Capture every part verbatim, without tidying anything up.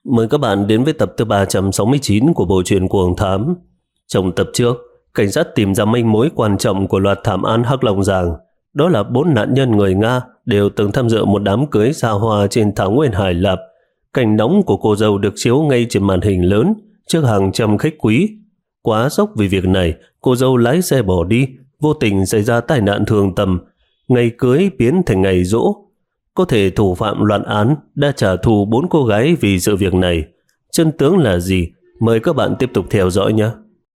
Mời các bạn đến với tập thứ ba trăm sáu mươi chín của bộ truyện Cuồng Thám. Trong tập trước, cảnh sát tìm ra manh mối quan trọng của loạt thảm án Hắc Long Giang. Đó là bốn nạn nhân người Nga đều từng tham dự một đám cưới xa hoa trên thảo nguyên Hải Lạp. Cảnh nóng của cô dâu được chiếu ngay trên màn hình lớn trước hàng trăm khách quý. Quá sốc vì việc này, cô dâu lái xe bỏ đi, vô tình xảy ra tai nạn thương tâm. Ngày cưới biến thành ngày giỗ. Có thể thủ phạm loạn án đã trả thù bốn cô gái vì sự việc này. Chân tướng là gì? Mời các bạn tiếp tục theo dõi nhé.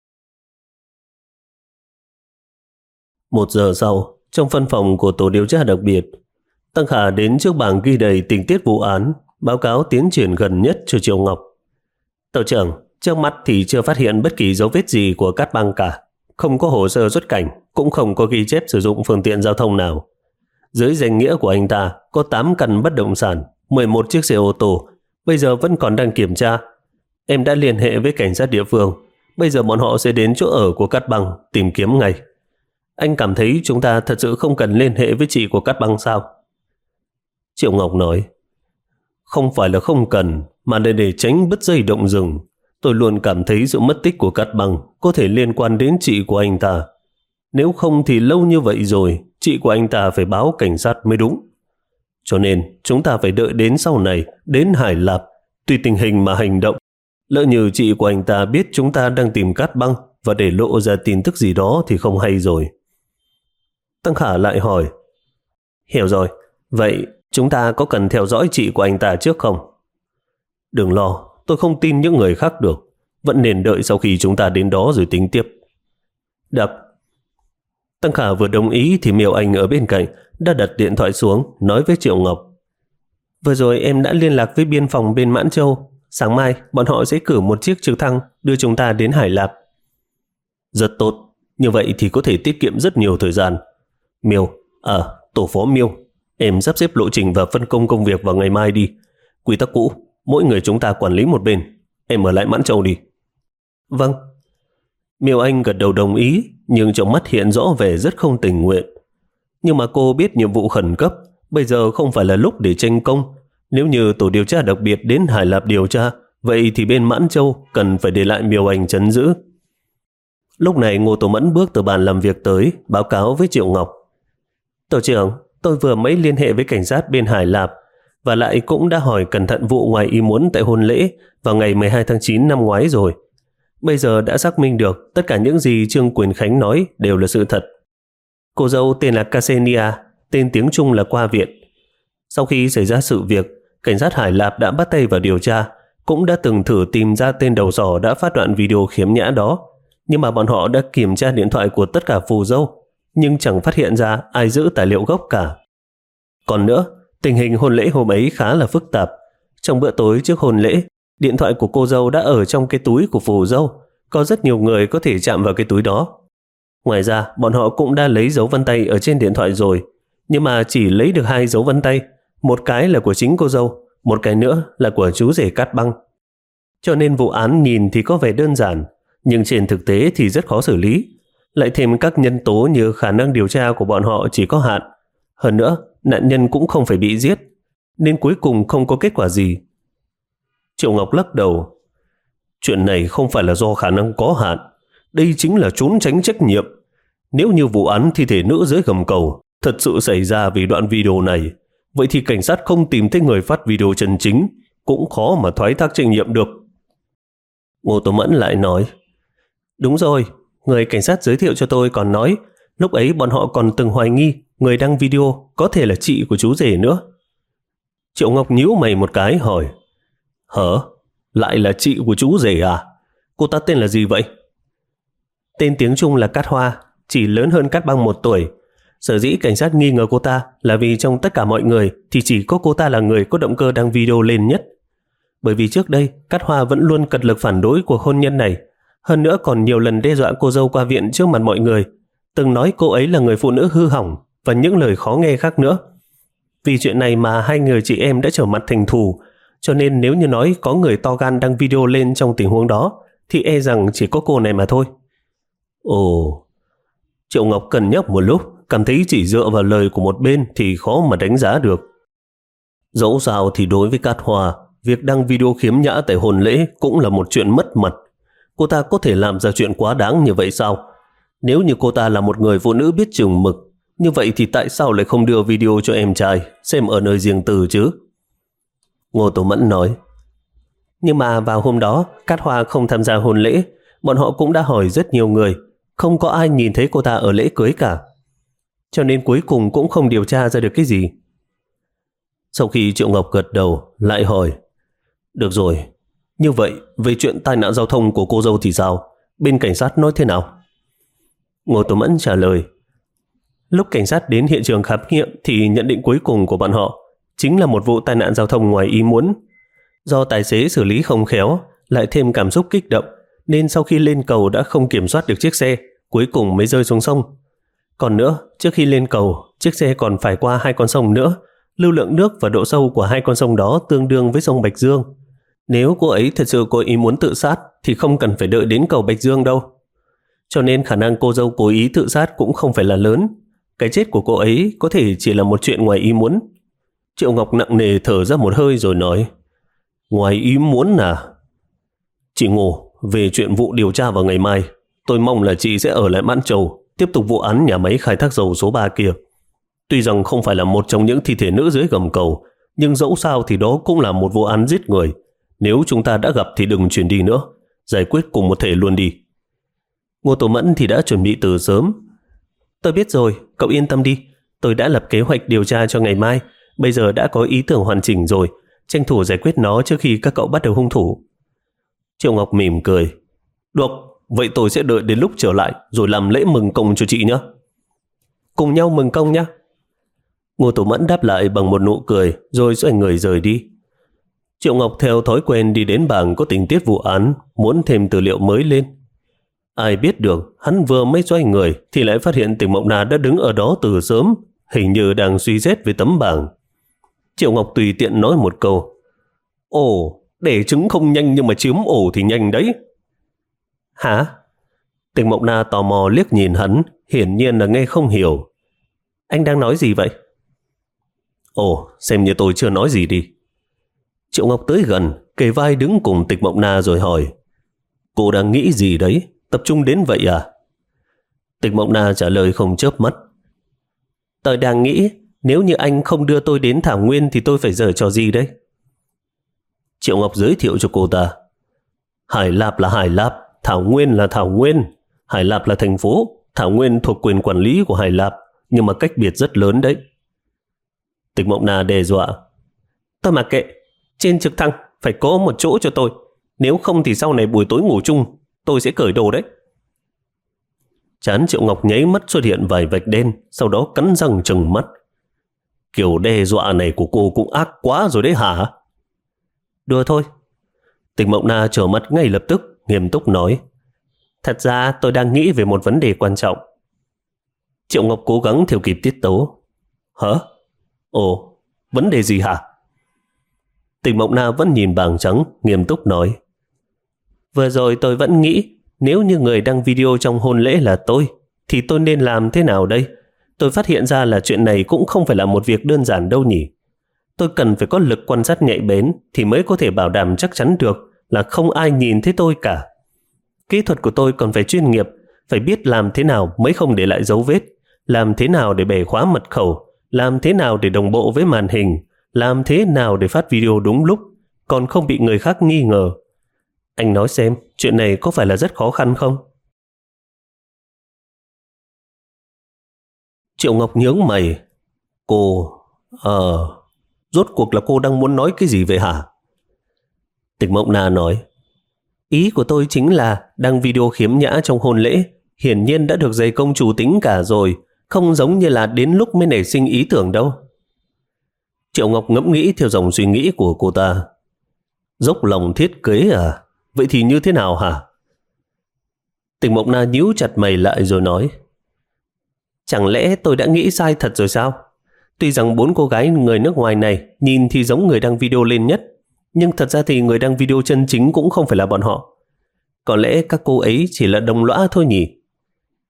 Một giờ sau, trong văn phòng của tổ điều tra đặc biệt, Tăng Khả đến trước bảng ghi đầy tình tiết vụ án, báo cáo tiến triển gần nhất cho Triệu Ngọc. Tổ trưởng, trước mắt thì chưa phát hiện bất kỳ dấu vết gì của Cát Băng cả. Không có hồ sơ xuất cảnh, cũng không có ghi chép sử dụng phương tiện giao thông nào. Dưới danh nghĩa của anh ta có tám căn bất động sản, mười một chiếc xe ô tô, bây giờ vẫn còn đang kiểm tra. Em đã liên hệ với cảnh sát địa phương, bây giờ bọn họ sẽ đến chỗ ở của Cát Băng tìm kiếm ngay. Anh cảm thấy chúng ta thật sự không cần liên hệ với chị của Cát Băng sao? Triệu Ngọc nói, không phải là không cần, mà là để tránh bứt dây động rừng. Tôi luôn cảm thấy sự mất tích của Cát Băng có thể liên quan đến chị của anh ta. Nếu không thì lâu như vậy rồi, chị của anh ta phải báo cảnh sát mới đúng. Cho nên chúng ta phải đợi đến sau này, đến Hải Lạp, tùy tình hình mà hành động. Lỡ như chị của anh ta biết chúng ta đang tìm Cát Băng và để lộ ra tin tức gì đó thì không hay rồi. Tăng Khả lại hỏi, hiểu rồi, vậy chúng ta có cần theo dõi chị của anh ta trước không? Đừng lo, tôi không tin những người khác được. Vẫn nên đợi sau khi chúng ta đến đó rồi tính tiếp. Đập. Tăng Khả vừa đồng ý thì Miêu Anh ở bên cạnh đã đặt điện thoại xuống, nói với Triệu Ngọc, vừa rồi em đã liên lạc với biên phòng bên Mãn Châu. Sáng mai bọn họ sẽ cử một chiếc trực thăng đưa chúng ta đến Hải Lạp. Rất tốt, như vậy thì có thể tiết kiệm rất nhiều thời gian. Miêu, à, tổ phó Miêu, em sắp xếp lộ trình và phân công công việc vào ngày mai đi. Quy tắc cũ, mỗi người chúng ta quản lý một bên. Em ở lại Mãn Châu đi. Vâng. Miêu Anh gật đầu đồng ý, nhưng trong mắt hiện rõ vẻ rất không tình nguyện. Nhưng mà cô biết nhiệm vụ khẩn cấp, bây giờ không phải là lúc để tranh công. Nếu như tổ điều tra đặc biệt đến Hải Lạp điều tra, vậy thì bên Mãn Châu cần phải để lại Miêu Anh trấn giữ. Lúc này Ngô Tổ Mẫn bước từ bàn làm việc tới, báo cáo với Triệu Ngọc. Tổ trưởng, tôi vừa mới liên hệ với cảnh sát bên Hải Lạp, và lại cũng đã hỏi cẩn thận vụ ngoài ý muốn tại hôn lễ vào ngày mười hai tháng chín năm ngoái rồi. Bây giờ đã xác minh được tất cả những gì Trương Quyền Khánh nói đều là sự thật. Cô dâu tên là Ksenia, tên tiếng Trung là Qua Viện. Sau khi xảy ra sự việc, cảnh sát Hải Lạp đã bắt tay vào điều tra, cũng đã từng thử tìm ra tên đầu sỏ đã phát đoạn video khiếm nhã đó. Nhưng mà bọn họ đã kiểm tra điện thoại của tất cả phù dâu, nhưng chẳng phát hiện ra ai giữ tài liệu gốc cả. Còn nữa, tình hình hôn lễ hôm ấy khá là phức tạp. Trong bữa tối trước hôn lễ, điện thoại của cô dâu đã ở trong cái túi của phù dâu. Có rất nhiều người có thể chạm vào cái túi đó. Ngoài ra, bọn họ cũng đã lấy dấu vân tay ở trên điện thoại rồi. Nhưng mà chỉ lấy được hai dấu vân tay. Một cái là của chính cô dâu, một cái nữa là của chú rể Cát Băng. Cho nên vụ án nhìn thì có vẻ đơn giản, nhưng trên thực tế thì rất khó xử lý. Lại thêm các nhân tố như khả năng điều tra của bọn họ chỉ có hạn. Hơn nữa, nạn nhân cũng không phải bị giết, nên cuối cùng không có kết quả gì. Triệu Ngọc lắc đầu. Chuyện này không phải là do khả năng có hạn. Đây chính là trốn tránh trách nhiệm. Nếu như vụ án thi thể nữ dưới gầm cầu thật sự xảy ra vì đoạn video này, vậy thì cảnh sát không tìm thấy người phát video chân chính, cũng khó mà thoái thác trách nhiệm được. Ngô Tố Mẫn lại nói, đúng rồi, người cảnh sát giới thiệu cho tôi còn nói lúc ấy bọn họ còn từng hoài nghi người đăng video có thể là chị của chú rể nữa. Triệu Ngọc nhíu mày một cái hỏi, hả? Lại là chị của chú rể à? Cô ta tên là gì vậy? Tên tiếng Trung là Cát Hoa, chỉ lớn hơn Cát Băng một tuổi. Sở dĩ cảnh sát nghi ngờ cô ta là vì trong tất cả mọi người thì chỉ có cô ta là người có động cơ đăng video lên nhất. Bởi vì trước đây Cát Hoa vẫn luôn cật lực phản đối cuộc hôn nhân này. Hơn nữa còn nhiều lần đe dọa cô dâu Qua Viện trước mặt mọi người, từng nói cô ấy là người phụ nữ hư hỏng và những lời khó nghe khác nữa. Vì chuyện này mà hai người chị em đã trở mặt thành thù, cho nên nếu như nói có người to gan đăng video lên trong tình huống đó thì e rằng chỉ có cô này mà thôi. Ồ. Triệu Ngọc cân nhắc một lúc, cảm thấy chỉ dựa vào lời của một bên thì khó mà đánh giá được. Dẫu sao thì đối với Cát Hoa, việc đăng video khiếm nhã tại hôn lễ cũng là một chuyện mất mặt. Cô ta có thể làm ra chuyện quá đáng như vậy sao? Nếu như cô ta là một người phụ nữ biết chừng mực, như vậy thì tại sao lại không đưa video cho em trai xem ở nơi riêng tư chứ? Ngô Tố Mẫn nói. Nhưng mà vào hôm đó, Cát Hoa không tham gia hôn lễ, bọn họ cũng đã hỏi rất nhiều người, không có ai nhìn thấy cô ta ở lễ cưới cả. Cho nên cuối cùng cũng không điều tra ra được cái gì. Sau khi Triệu Ngọc gật đầu, lại hỏi. Được rồi, như vậy về chuyện tai nạn giao thông của cô dâu thì sao? Bên cảnh sát nói thế nào? Ngô Tố Mẫn trả lời. Lúc cảnh sát đến hiện trường khám nghiệm thì nhận định cuối cùng của bọn họ chính là một vụ tai nạn giao thông ngoài ý muốn. Do tài xế xử lý không khéo, lại thêm cảm xúc kích động, nên sau khi lên cầu đã không kiểm soát được chiếc xe, cuối cùng mới rơi xuống sông. Còn nữa, trước khi lên cầu, chiếc xe còn phải qua hai con sông nữa. Lưu lượng nước và độ sâu của hai con sông đó tương đương với sông Bạch Dương. Nếu cô ấy thật sự có ý muốn tự sát thì không cần phải đợi đến cầu Bạch Dương đâu. Cho nên khả năng cô dâu cố ý tự sát cũng không phải là lớn. Cái chết của cô ấy có thể chỉ là một chuyện ngoài ý muốn. Triệu Ngọc nặng nề thở ra một hơi rồi nói. Ngoài ý muốn à? Chị Ngô, về chuyện vụ điều tra vào ngày mai, tôi mong là chị sẽ ở lại Mãn Châu, tiếp tục vụ án nhà máy khai thác dầu số ba kia. Tuy rằng không phải là một trong những thi thể nữ dưới gầm cầu, nhưng dẫu sao thì đó cũng là một vụ án giết người. Nếu chúng ta đã gặp thì đừng chuyển đi nữa, giải quyết cùng một thể luôn đi. Ngô Tố Mẫn thì đã chuẩn bị từ sớm. Tôi biết rồi, cậu yên tâm đi. Tôi đã lập kế hoạch điều tra cho ngày mai, bây giờ đã có ý tưởng hoàn chỉnh rồi, tranh thủ giải quyết nó trước khi các cậu bắt đầu hung thủ. Triệu Ngọc mỉm cười. Được, vậy tôi sẽ đợi đến lúc trở lại rồi làm lễ mừng công cho chị nhé. Cùng nhau mừng công nhé. Ngô Tố Mẫn đáp lại bằng một nụ cười rồi xoay người rời đi. Triệu Ngọc theo thói quen đi đến bảng có tình tiết vụ án, muốn thêm tư liệu mới lên. Ai biết được, hắn vừa mới xoay người thì lại phát hiện Tịch Mộng Na đã đứng ở đó từ sớm, hình như đang suy xét về tấm bảng. Triệu Ngọc tùy tiện nói một câu. Ồ, để trứng không nhanh nhưng mà chiếm ổ thì nhanh đấy. Hả? Tịch Mộng Na tò mò liếc nhìn hắn, hiển nhiên là nghe không hiểu. Anh đang nói gì vậy? Ồ, xem như tôi chưa nói gì đi. Triệu Ngọc tới gần, kề vai đứng cùng Tịch Mộng Na rồi hỏi. Cô đang nghĩ gì đấy? Tập trung đến vậy à? Tịch Mộng Na trả lời không chớp mắt. Tôi đang nghĩ, nếu như anh không đưa tôi đến Thảo Nguyên thì tôi phải giở trò gì đấy? Triệu Ngọc giới thiệu cho cô ta. Hải Lạp là Hải Lạp, Thảo Nguyên là Thảo Nguyên. Hải Lạp là thành phố, Thảo Nguyên thuộc quyền quản lý của Hải Lạp, nhưng mà cách biệt rất lớn đấy. Tịch Mộng Na đe dọa. Tôi mặc kệ, trên trực thăng phải có một chỗ cho tôi, nếu không thì sau này buổi tối ngủ chung tôi sẽ cởi đồ đấy. Trán Triệu Ngọc nháy mắt xuất hiện vài vạch đen, sau đó cắn răng trừng mắt. Kiểu đe dọa này của cô cũng ác quá rồi đấy hả? Đùa thôi. Tịch Mộng Na trở mặt ngay lập tức, nghiêm túc nói. Thật ra tôi đang nghĩ về một vấn đề quan trọng. Triệu Ngọc cố gắng theo kịp tiết tấu. Hả? Ồ, vấn đề gì hả? Tịch Mộng Na vẫn nhìn bảng trắng, nghiêm túc nói. Vừa rồi tôi vẫn nghĩ, nếu như người đăng video trong hôn lễ là tôi, thì tôi nên làm thế nào đây? Tôi phát hiện ra là chuyện này cũng không phải là một việc đơn giản đâu nhỉ. Tôi cần phải có lực quan sát nhạy bén thì mới có thể bảo đảm chắc chắn được là không ai nhìn thấy tôi cả. Kỹ thuật của tôi còn phải chuyên nghiệp, phải biết làm thế nào mới không để lại dấu vết, làm thế nào để bẻ khóa mật khẩu, làm thế nào để đồng bộ với màn hình, làm thế nào để phát video đúng lúc, còn không bị người khác nghi ngờ. Anh nói xem, chuyện này có phải là rất khó khăn không? Triệu Ngọc nhướng mày. Cô... Ờ... Rốt cuộc là cô đang muốn nói cái gì vậy hả? Tịch Mộng Na nói. Ý của tôi chính là đăng video khiếm nhã trong hôn lễ hiển nhiên đã được dày công chủ tính cả rồi, không giống như là đến lúc mới nảy sinh ý tưởng đâu. Triệu Ngọc ngẫm nghĩ theo dòng suy nghĩ của cô ta. Dốc lòng thiết kế à? Vậy thì như thế nào hả? Tịch Mộng Na nhíu chặt mày lại rồi nói. Chẳng lẽ tôi đã nghĩ sai thật rồi sao? Tuy rằng bốn cô gái người nước ngoài này nhìn thì giống người đăng video lên nhất, nhưng thật ra thì người đăng video chân chính cũng không phải là bọn họ. Có lẽ các cô ấy chỉ là đồng lõa thôi nhỉ?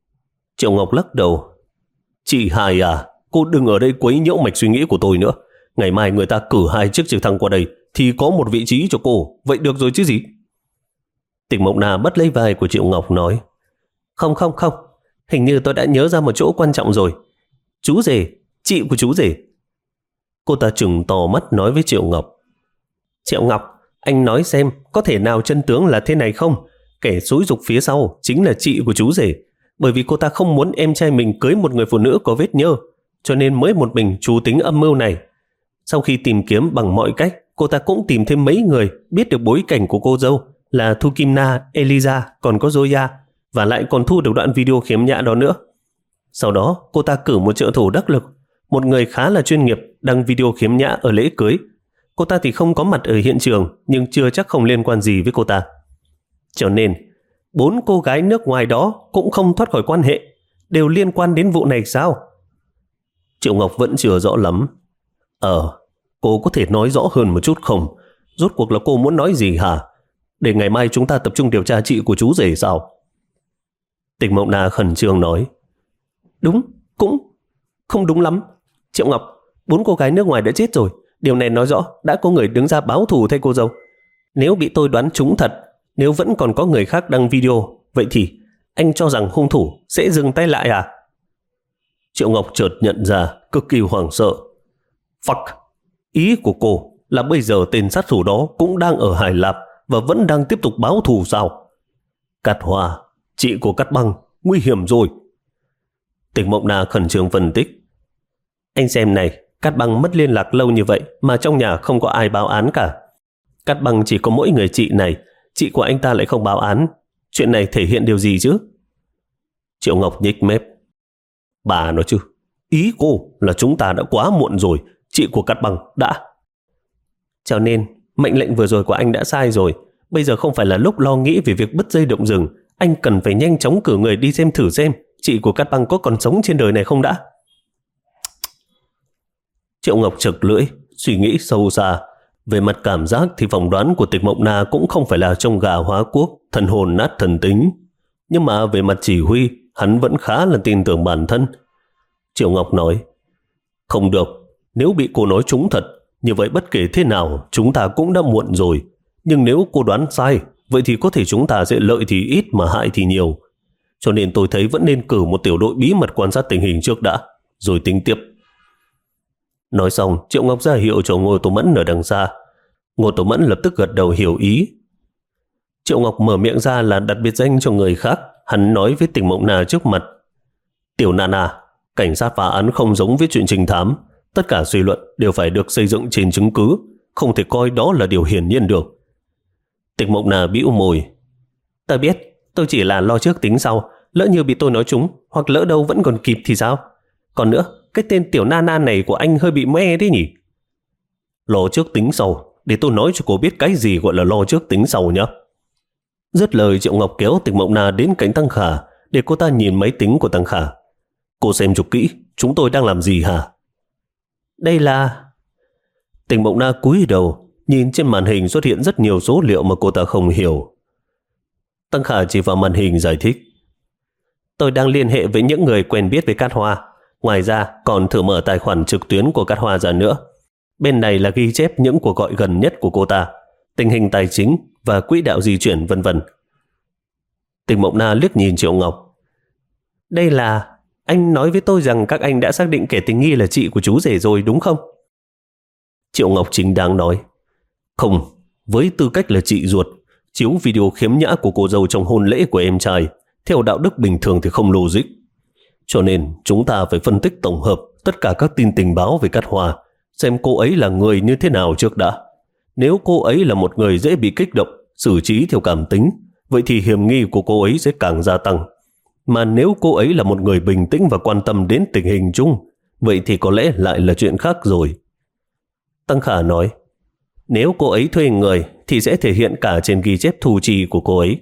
Triệu Ngọc lắc đầu. Chị Hải à, cô đừng ở đây quấy nhiễu mạch suy nghĩ của tôi nữa. Ngày mai người ta cử hai chiếc trực thăng qua đây thì có một vị trí cho cô. Vậy được rồi chứ gì? Tịch Mộng Na bắt lấy vai của Triệu Ngọc nói, Không không không, hình như tôi đã nhớ ra một chỗ quan trọng rồi. Chú rể, chị của chú rể. Cô ta trừng to mắt nói với Triệu Ngọc, Triệu Ngọc, anh nói xem có thể nào chân tướng là thế này không? Kẻ xúi giục phía sau chính là chị của chú rể, bởi vì cô ta không muốn em trai mình cưới một người phụ nữ có vết nhơ, cho nên mới một mình chủ tính âm mưu này. Sau khi tìm kiếm bằng mọi cách, cô ta cũng tìm thêm mấy người biết được bối cảnh của cô dâu là Thu Kim Na, Eliza, còn có Zoya, và lại còn thu được đoạn video khiếm nhã đó nữa. Sau đó, cô ta cử một trợ thủ đắc lực, một người khá là chuyên nghiệp đăng video khiếm nhã ở lễ cưới. Cô ta thì không có mặt ở hiện trường, nhưng chưa chắc không liên quan gì với cô ta. Cho nên, bốn cô gái nước ngoài đó cũng không thoát khỏi quan hệ, đều liên quan đến vụ này sao? Triệu Ngọc vẫn chưa rõ lắm. Ờ, cô có thể nói rõ hơn một chút không? Rốt cuộc là cô muốn nói gì hả? Để ngày mai chúng ta tập trung điều tra chị của chú rể sao? Tịch Mộng Na khẩn trương nói, Đúng, cũng không đúng lắm. Triệu Ngọc, bốn cô gái nước ngoài đã chết rồi. Điều này nói rõ đã có người đứng ra báo thù thay cô dâu. Nếu bị tôi đoán trúng thật, nếu vẫn còn có người khác đăng video, vậy thì anh cho rằng hung thủ sẽ dừng tay lại à? Triệu Ngọc chợt nhận ra, cực kỳ hoảng sợ. Fuck, ý của cô là bây giờ tên sát thủ đó cũng đang ở Hải Lạp và vẫn đang tiếp tục báo thù sao? Cát Hoa, chị của Cát Băng, nguy hiểm rồi. Tịch Mộng Na khẩn trương phân tích. Anh xem này, Cát Băng mất liên lạc lâu như vậy mà trong nhà không có ai báo án cả. Cát Băng chỉ có mỗi người chị này, chị của anh ta lại không báo án. Chuyện này thể hiện điều gì chứ? Triệu Ngọc nhếch mép. Bà nói chứ, ý cô là chúng ta đã quá muộn rồi, chị của Cát Băng đã. Cho nên, mệnh lệnh vừa rồi của anh đã sai rồi. Bây giờ không phải là lúc lo nghĩ về việc bứt dây động rừng. Anh cần phải nhanh chóng cử người đi xem thử xem chị của Cát Băng có còn sống trên đời này không đã. Triệu Ngọc chực lưỡi, suy nghĩ sâu xa. Về mặt cảm giác thì phỏng đoán của Tịch Mộng Na cũng không phải là trông gà hóa quốc, thần hồn nát thần tính. Nhưng mà về mặt chỉ huy, hắn vẫn khá là tin tưởng bản thân. Triệu Ngọc nói, Không được, nếu bị cô nói trúng thật, như vậy bất kể thế nào chúng ta cũng đã muộn rồi. Nhưng nếu cô đoán sai, vậy thì có thể chúng ta sẽ lợi thì ít mà hại thì nhiều. Cho nên tôi thấy vẫn nên cử một tiểu đội bí mật quan sát tình hình trước đã, rồi tính tiếp. Nói xong, Triệu Ngọc ra hiệu cho Ngô Tố Mẫn ở đằng xa. Ngô Tố Mẫn lập tức gật đầu hiểu ý. Triệu Ngọc mở miệng ra là đặt biệt danh cho người khác. Hắn nói với Tịch Mộng Na trước mặt, Tiểu Nana, cảnh sát phá án không giống với chuyện trinh thám. Tất cả suy luận đều phải được xây dựng trên chứng cứ, không thể coi đó là điều hiển nhiên được. Tịch Mộng Na bĩu môi. Ta biết, tôi chỉ là lo trước tính sau. Lỡ như bị tôi nói trúng, hoặc lỡ đâu vẫn còn kịp thì sao? Còn nữa, cái tên Tiểu Nana này của anh hơi bị me đấy nhỉ? Lo trước tính sau, để tôi nói cho cô biết cái gì gọi là lo trước tính sau nhé. Dứt lời, Triệu Ngọc kéo Tịch Mộng Na đến cạnh Tăng Khả để cô ta nhìn máy tính của Tăng Khả. Cô xem cho kỹ, chúng tôi đang làm gì hả? Đây là... Tịch Mộng Na cúi đầu, nhìn trên màn hình xuất hiện rất nhiều số liệu mà cô ta không hiểu. Tăng Khả chỉ vào màn hình giải thích. Tôi đang liên hệ với những người quen biết với Cát Hoa. Ngoài ra còn thử mở tài khoản trực tuyến của Cát Hoa ra nữa. Bên này là ghi chép những cuộc gọi gần nhất của cô ta, tình hình tài chính và quỹ đạo di chuyển vân vân. Tịch Mộng Na liếc nhìn Triệu Ngọc. Đây là... Anh nói với tôi rằng các anh đã xác định kẻ tình nghi là chị của chú rể rồi đúng không? Triệu Ngọc chính đáng nói. Không, với tư cách là chị ruột, chiếu video khiếm nhã của cô dâu trong hôn lễ của em trai, theo đạo đức bình thường thì không logic. Cho nên chúng ta phải phân tích tổng hợp tất cả các tin tình báo về Cát Hoa, xem cô ấy là người như thế nào trước đã. Nếu cô ấy là một người dễ bị kích động, xử trí theo cảm tính, vậy thì hiểm nghi của cô ấy sẽ càng gia tăng. Mà nếu cô ấy là một người bình tĩnh và quan tâm đến tình hình chung, vậy thì có lẽ lại là chuyện khác rồi. Tăng Khả nói, nếu cô ấy thuê người thì sẽ thể hiện cả trên ghi chép thu chi của cô ấy.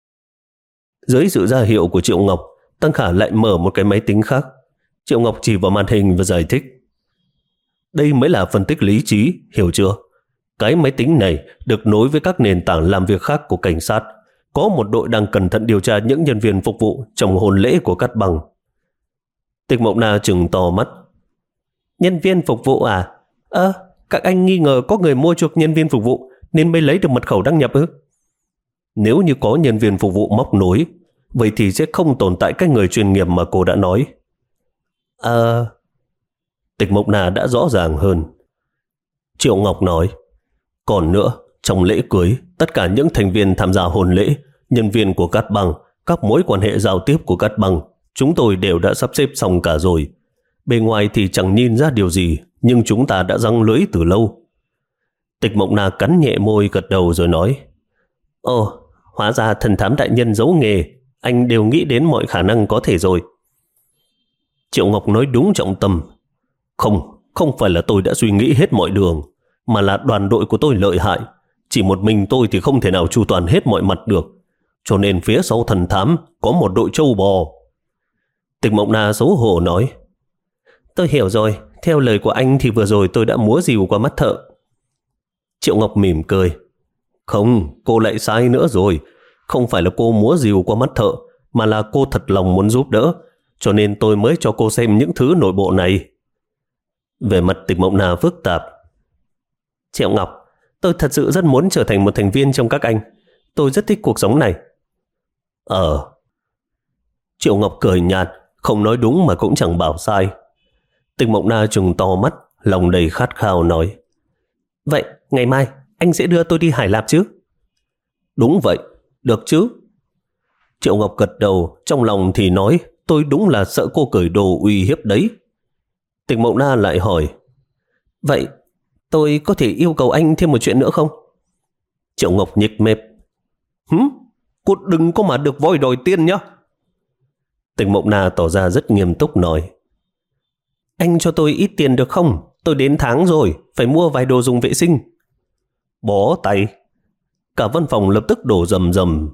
Dưới sự ra hiệu của Triệu Ngọc, Tăng Khả lại mở một cái máy tính khác. Triệu Ngọc chỉ vào màn hình và giải thích. Đây mới là phân tích lý trí, hiểu chưa? Cái máy tính này được nối với các nền tảng làm việc khác của cảnh sát. Có một đội đang cẩn thận điều tra những nhân viên phục vụ trong hôn lễ của Cát Băng. Tịch Mộng Na trừng to mắt. Nhân viên phục vụ à? Ơ, Các anh nghi ngờ có người mua chuộc nhân viên phục vụ nên mới lấy được mật khẩu đăng nhập ư? Nếu như có nhân viên phục vụ móc nối, vậy thì sẽ không tồn tại cái người chuyên nghiệp mà cô đã nói. À... Tịch Mộng Na đã rõ ràng hơn. Triệu Ngọc nói, còn nữa, trong lễ cưới, tất cả những thành viên tham gia hôn lễ, nhân viên của Cát Băng, các mối quan hệ giao tiếp của Cát Băng, chúng tôi đều đã sắp xếp xong cả rồi. Bề ngoài thì chẳng nhìn ra điều gì, nhưng chúng ta đã giăng lưới từ lâu. Tịch Mộng Na cắn nhẹ môi gật đầu rồi nói, ồ, hóa ra thần thám đại nhân giấu nghề, anh đều nghĩ đến mọi khả năng có thể rồi. Triệu Ngọc nói đúng trọng tâm. Không, không phải là tôi đã suy nghĩ hết mọi đường, mà là đoàn đội của tôi lợi hại. Chỉ một mình tôi thì không thể nào chu toàn hết mọi mặt được. Cho nên phía sau thần thám có một đội trâu bò. Tịch Mộng Na xấu hổ nói, tôi hiểu rồi, theo lời của anh thì vừa rồi tôi đã múa rìu qua mắt thợ. Triệu Ngọc mỉm cười, không, cô lại sai nữa rồi. Không phải là cô múa rìu qua mắt thợ, mà là cô thật lòng muốn giúp đỡ, cho nên tôi mới cho cô xem những thứ nội bộ này. Về mặt Tịch Mộng Na phức tạp. Triệu Ngọc, tôi thật sự rất muốn trở thành một thành viên trong các anh. Tôi rất thích cuộc sống này. Ờ. Triệu Ngọc cười nhạt, không nói đúng mà cũng chẳng bảo sai. Tịch Mộng Na trừng to mắt, lòng đầy khát khao nói, vậy ngày mai anh sẽ đưa tôi đi Hải Lạp chứ? Đúng vậy, được chứ? Triệu Ngọc gật đầu, trong lòng thì nói, tôi đúng là sợ cô cởi đồ uy hiếp đấy. Tịch Mộng Na lại hỏi, vậy tôi có thể yêu cầu anh thêm một chuyện nữa không? Triệu Ngọc nhếch mép, hứ, cô đừng có mà được voi đòi tiền nhá. Tịch Mộng Na tỏ ra rất nghiêm túc nói, anh cho tôi ít tiền được không? Tôi đến tháng rồi, phải mua vài đồ dùng vệ sinh. Bó tay. Cả văn phòng lập tức đổ rầm rầm.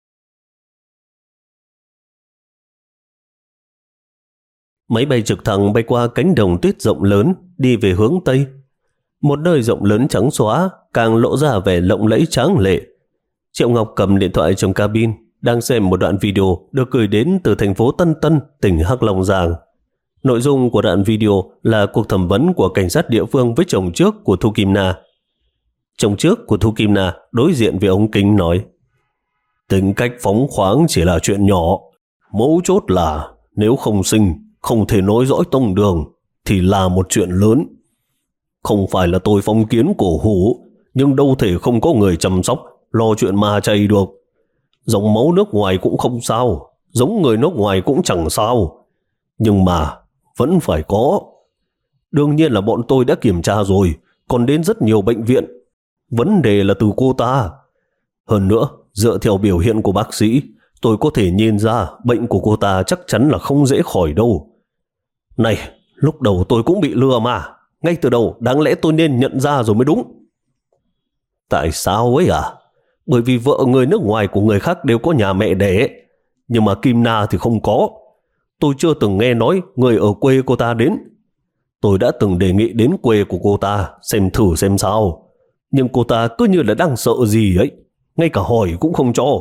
Máy bay trực thăng bay qua cánh đồng tuyết rộng lớn, đi về hướng Tây. Một nơi rộng lớn trắng xóa, càng lộ ra vẻ lộng lẫy tráng lệ. Triệu Ngọc cầm điện thoại trong cabin, đang xem một đoạn video được gửi đến từ thành phố Tân Tân, tỉnh Hắc Long Giang. Nội dung của đoạn video là cuộc thẩm vấn của cảnh sát địa phương với chồng trước của Thu Kim Na. Chồng trước của Thu Kim Na đối diện với ống kính nói, tính cách phóng khoáng chỉ là chuyện nhỏ. Mấu chốt là nếu không sinh, không thể nối dõi tông đường, thì là một chuyện lớn. Không phải là tôi phong kiến cổ hủ, nhưng đâu thể không có người chăm sóc, lo chuyện ma chay được. Dòng máu nước ngoài cũng không sao, giống người nước ngoài cũng chẳng sao. Nhưng mà vẫn phải có. Đương nhiên là bọn tôi đã kiểm tra rồi, còn đến rất nhiều bệnh viện. Vấn đề là từ cô ta. Hơn nữa, dựa theo biểu hiện của bác sĩ, tôi có thể nhìn ra bệnh của cô ta chắc chắn là không dễ khỏi đâu. Này, lúc đầu tôi cũng bị lừa mà. Ngay từ đầu, đáng lẽ tôi nên nhận ra rồi mới đúng. Tại sao ấy à? Bởi vì vợ người nước ngoài của người khác đều có nhà mẹ đẻ. Nhưng mà Kim Na thì không có. Tôi chưa từng nghe nói người ở quê cô ta đến. Tôi đã từng đề nghị đến quê của cô ta xem thử xem sao. Nhưng cô ta cứ như là đang sợ gì ấy. Ngay cả hỏi cũng không cho.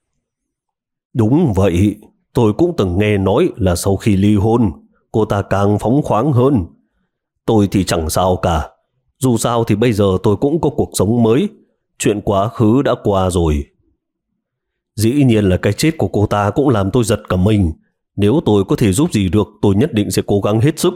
Đúng vậy. Tôi cũng từng nghe nói là sau khi ly hôn, cô ta càng phóng khoáng hơn. Tôi thì chẳng sao cả. Dù sao thì bây giờ tôi cũng có cuộc sống mới. Chuyện quá khứ đã qua rồi. Dĩ nhiên là cái chết của cô ta cũng làm tôi giật cả mình. Nếu tôi có thể giúp gì được, tôi nhất định sẽ cố gắng hết sức.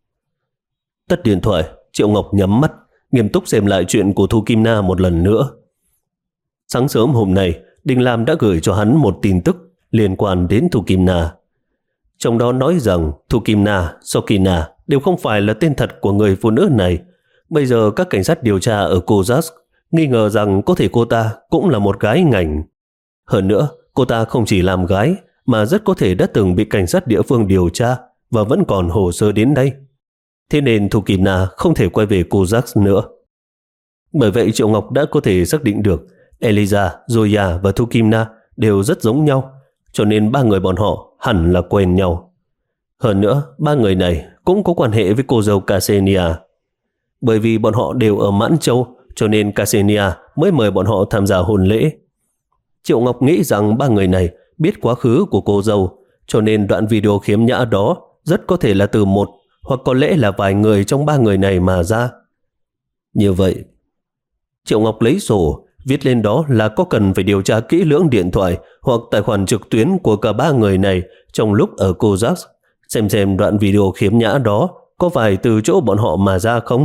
Tắt điện thoại, Triệu Ngọc nhắm mắt, nghiêm túc xem lại chuyện của Thu Kim Na một lần nữa. Sáng sớm hôm nay, Đình Lam đã gửi cho hắn một tin tức liên quan đến Thu Kim Na. Trong đó nói rằng Thu Kim Na, Sokina đều không phải là tên thật của người phụ nữ này. Bây giờ các cảnh sát điều tra ở Kozak nghi ngờ rằng có thể cô ta cũng là một gái ngành. Hơn nữa, cô ta không chỉ làm gái mà rất có thể đã từng bị cảnh sát địa phương điều tra và vẫn còn hồ sơ đến đây. Thế nên Thu Kim Na không thể quay về Kozak nữa. Bởi vậy Triệu Ngọc đã có thể xác định được Eliza, Zoya và Thu Kim Na đều rất giống nhau, cho nên ba người bọn họ hẳn là quen nhau. Hơn nữa, ba người này cũng có quan hệ với cô dâu Ksenia. Bởi vì bọn họ đều ở Mãn Châu, cho nên Ksenia mới mời bọn họ tham gia hôn lễ. Triệu Ngọc nghĩ rằng ba người này biết quá khứ của cô dâu, cho nên đoạn video khiếm nhã đó rất có thể là từ một hoặc có lẽ là vài người trong ba người này mà ra. Như vậy, Triệu Ngọc lấy sổ, viết lên đó là có cần phải điều tra kỹ lưỡng điện thoại hoặc tài khoản trực tuyến của cả ba người này trong lúc ở Kozak, xem xem đoạn video khiếm nhã đó có phải từ chỗ bọn họ mà ra không.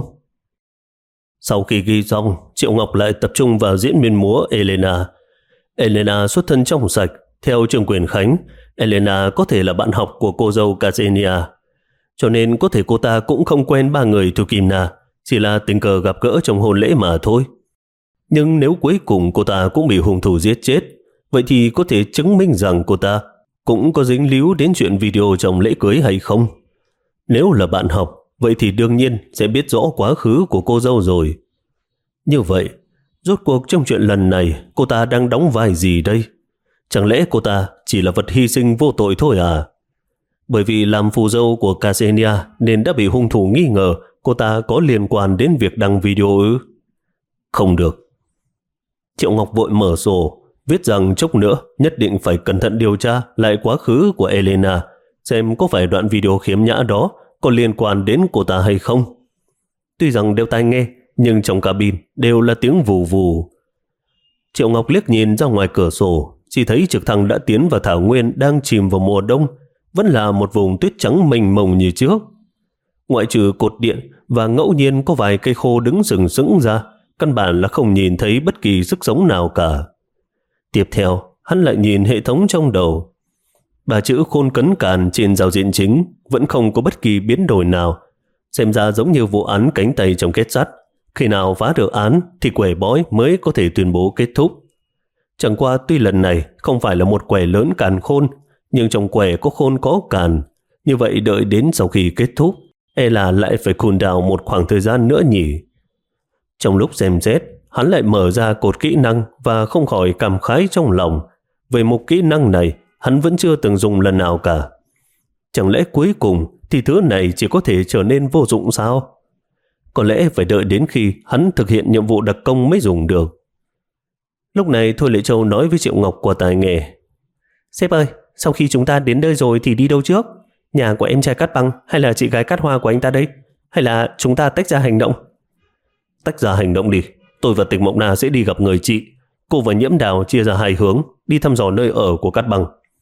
Sau khi ghi xong, Triệu Ngọc lại tập trung vào diễn viên múa Elena. Elena xuất thân trong sạch. Theo Trương Quyền Khánh, Elena có thể là bạn học của cô dâu Ksenia. Cho nên có thể cô ta cũng không quen ba người Tukimna, chỉ là tình cờ gặp gỡ trong hôn lễ mà thôi. Nhưng nếu cuối cùng cô ta cũng bị hung thủ giết chết, vậy thì có thể chứng minh rằng cô ta cũng có dính líu đến chuyện video trong lễ cưới hay không? Nếu là bạn học, vậy thì đương nhiên sẽ biết rõ quá khứ của cô dâu rồi. Như vậy, rốt cuộc trong chuyện lần này cô ta đang đóng vai gì đây? Chẳng lẽ cô ta chỉ là vật hy sinh vô tội thôi à? Bởi vì làm phù dâu của Ksenia nên đã bị hung thủ nghi ngờ cô ta có liên quan đến việc đăng video ư? Không được. Triệu Ngọc vội mở sổ, viết rằng chốc nữa nhất định phải cẩn thận điều tra lại quá khứ của Elena, xem có phải đoạn video khiếm nhã đó có liên quan đến cô ta hay không. Tuy rằng đeo tai nghe, nhưng trong cabin đều là tiếng vù vù. Triệu Ngọc liếc nhìn ra ngoài cửa sổ, chỉ thấy trực thăng đã tiến vào thảo nguyên đang chìm vào mùa đông, vẫn là một vùng tuyết trắng mênh mông như trước. Ngoại trừ cột điện và ngẫu nhiên có vài cây khô đứng sừng sững ra, căn bản là không nhìn thấy bất kỳ sức sống nào cả. Tiếp theo, hắn lại nhìn hệ thống trong đầu. Ba chữ Khôn Cấn Càn trên giao diện chính vẫn không có bất kỳ biến đổi nào, xem ra giống như vụ án cánh tay trong kết sắt. Khi nào phá được án thì quẻ bói mới có thể tuyên bố kết thúc. Chẳng qua tuy lần này không phải là một quẻ lớn càn khôn, nhưng trong quẻ có khôn có càn. Như vậy đợi đến sau khi kết thúc, e là lại phải cool down một khoảng thời gian nữa nhỉ. Trong lúc xem xét, hắn lại mở ra cột kỹ năng và không khỏi cảm khái trong lòng. Về một kỹ năng này, hắn vẫn chưa từng dùng lần nào cả. Chẳng lẽ cuối cùng thì thứ này chỉ có thể trở nên vô dụng sao? Có lẽ phải đợi đến khi hắn thực hiện nhiệm vụ đặc công mới dùng được. Lúc này Thôi Lệ Châu nói với Triệu Ngọc qua tai nghe. Sếp ơi, sau khi chúng ta đến nơi rồi thì đi đâu trước? Nhà của em trai Cát Băng hay là chị gái Cát Hoa của anh ta đây? Hay là chúng ta tách ra hành động? Tách ra hành động đi. Tôi và Tịch Mộng Na sẽ đi gặp người chị. Cô và Nhiễm Đào chia ra hai hướng, đi thăm dò nơi ở của Cát Băng.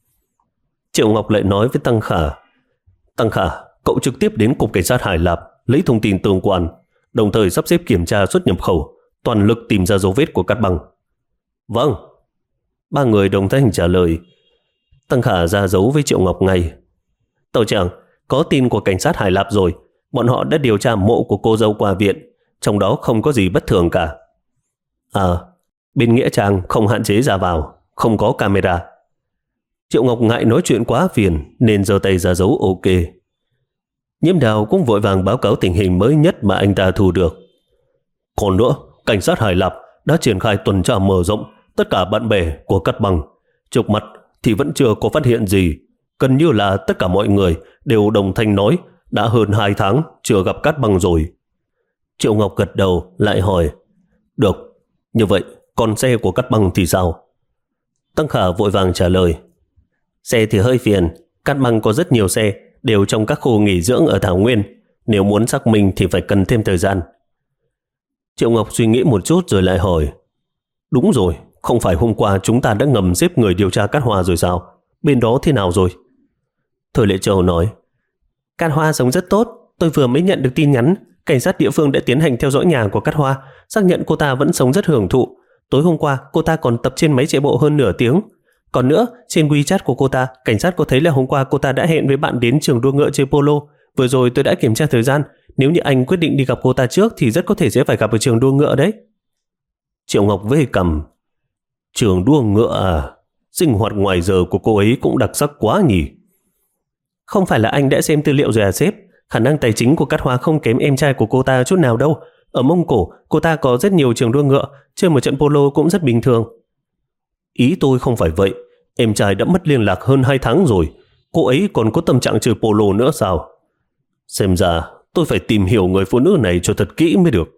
Triệu Ngọc lại nói với Tăng Khả. Tăng Khả, cậu trực tiếp đến Cục Cảnh sát Hải Lạp, lấy thông tin tương quan, đồng thời sắp xếp kiểm tra xuất nhập khẩu, toàn lực tìm ra dấu vết của Cát Băng. Vâng. Ba người đồng thanh trả lời. Tăng Khả ra dấu với Triệu Ngọc ngay. Tàu trưởng, có tin của cảnh sát Hải Lạp rồi. Bọn họ đã điều tra mộ của cô dâu qua viện, trong đó không có gì bất thường cả. À, bên Nghĩa Trang không hạn chế ra vào, không có camera. Triệu Ngọc ngại nói chuyện quá phiền nên giơ tay ra dấu ok. Nhiễm Đào cũng vội vàng báo cáo tình hình mới nhất mà anh ta thu được. Còn nữa, cảnh sát Hải Lạp đã triển khai tuần tra mở rộng tất cả bạn bè của Cát Băng. Trước mặt thì vẫn chưa có phát hiện gì. Gần như là tất cả mọi người đều đồng thanh nói đã hơn hai tháng chưa gặp Cát Băng rồi. Triệu Ngọc gật đầu lại hỏi. Được, như vậy còn xe của Cát Băng thì sao? Tăng Khả vội vàng trả lời. Xe thì hơi phiền, Cát Băng có rất nhiều xe đều trong các khu nghỉ dưỡng ở Thảo Nguyên. Nếu muốn xác minh thì phải cần thêm thời gian. Triệu Ngọc suy nghĩ một chút rồi lại hỏi. Đúng rồi, không phải hôm qua chúng ta đã ngầm xếp người điều tra Cát Hoa rồi sao? Bên đó thế nào rồi? Thôi Lệ Châu nói. Cát Hoa sống rất tốt. Tôi vừa mới nhận được tin nhắn. Cảnh sát địa phương đã tiến hành theo dõi nhà của Cát Hoa, xác nhận cô ta vẫn sống rất hưởng thụ. Tối hôm qua cô ta còn tập trên máy chạy bộ hơn nửa tiếng. Còn nữa, trên WeChat của cô ta, cảnh sát có thấy là hôm qua cô ta đã hẹn với bạn đến trường đua ngựa chơi polo. Vừa rồi tôi đã kiểm tra thời gian. Nếu như anh quyết định đi gặp cô ta trước thì rất có thể sẽ phải gặp ở trường đua ngựa đấy. Triệu Ngọc vây cằm. Trường đua ngựa à? Sinh hoạt ngoài giờ của cô ấy cũng đặc sắc quá nhỉ. Không phải là anh đã xem tư liệu rồi à sếp? Khả năng tài chính của Cát Hoa không kém em trai của cô ta chút nào đâu. Ở Mông Cổ, cô ta có rất nhiều trường đua ngựa, chơi một trận polo cũng rất bình thường. Ý tôi không phải vậy. Em trai đã mất liên lạc hơn hai tháng rồi. Cô ấy còn có tâm trạng chơi polo nữa sao? Xem ra tôi phải tìm hiểu người phụ nữ này cho thật kỹ mới được.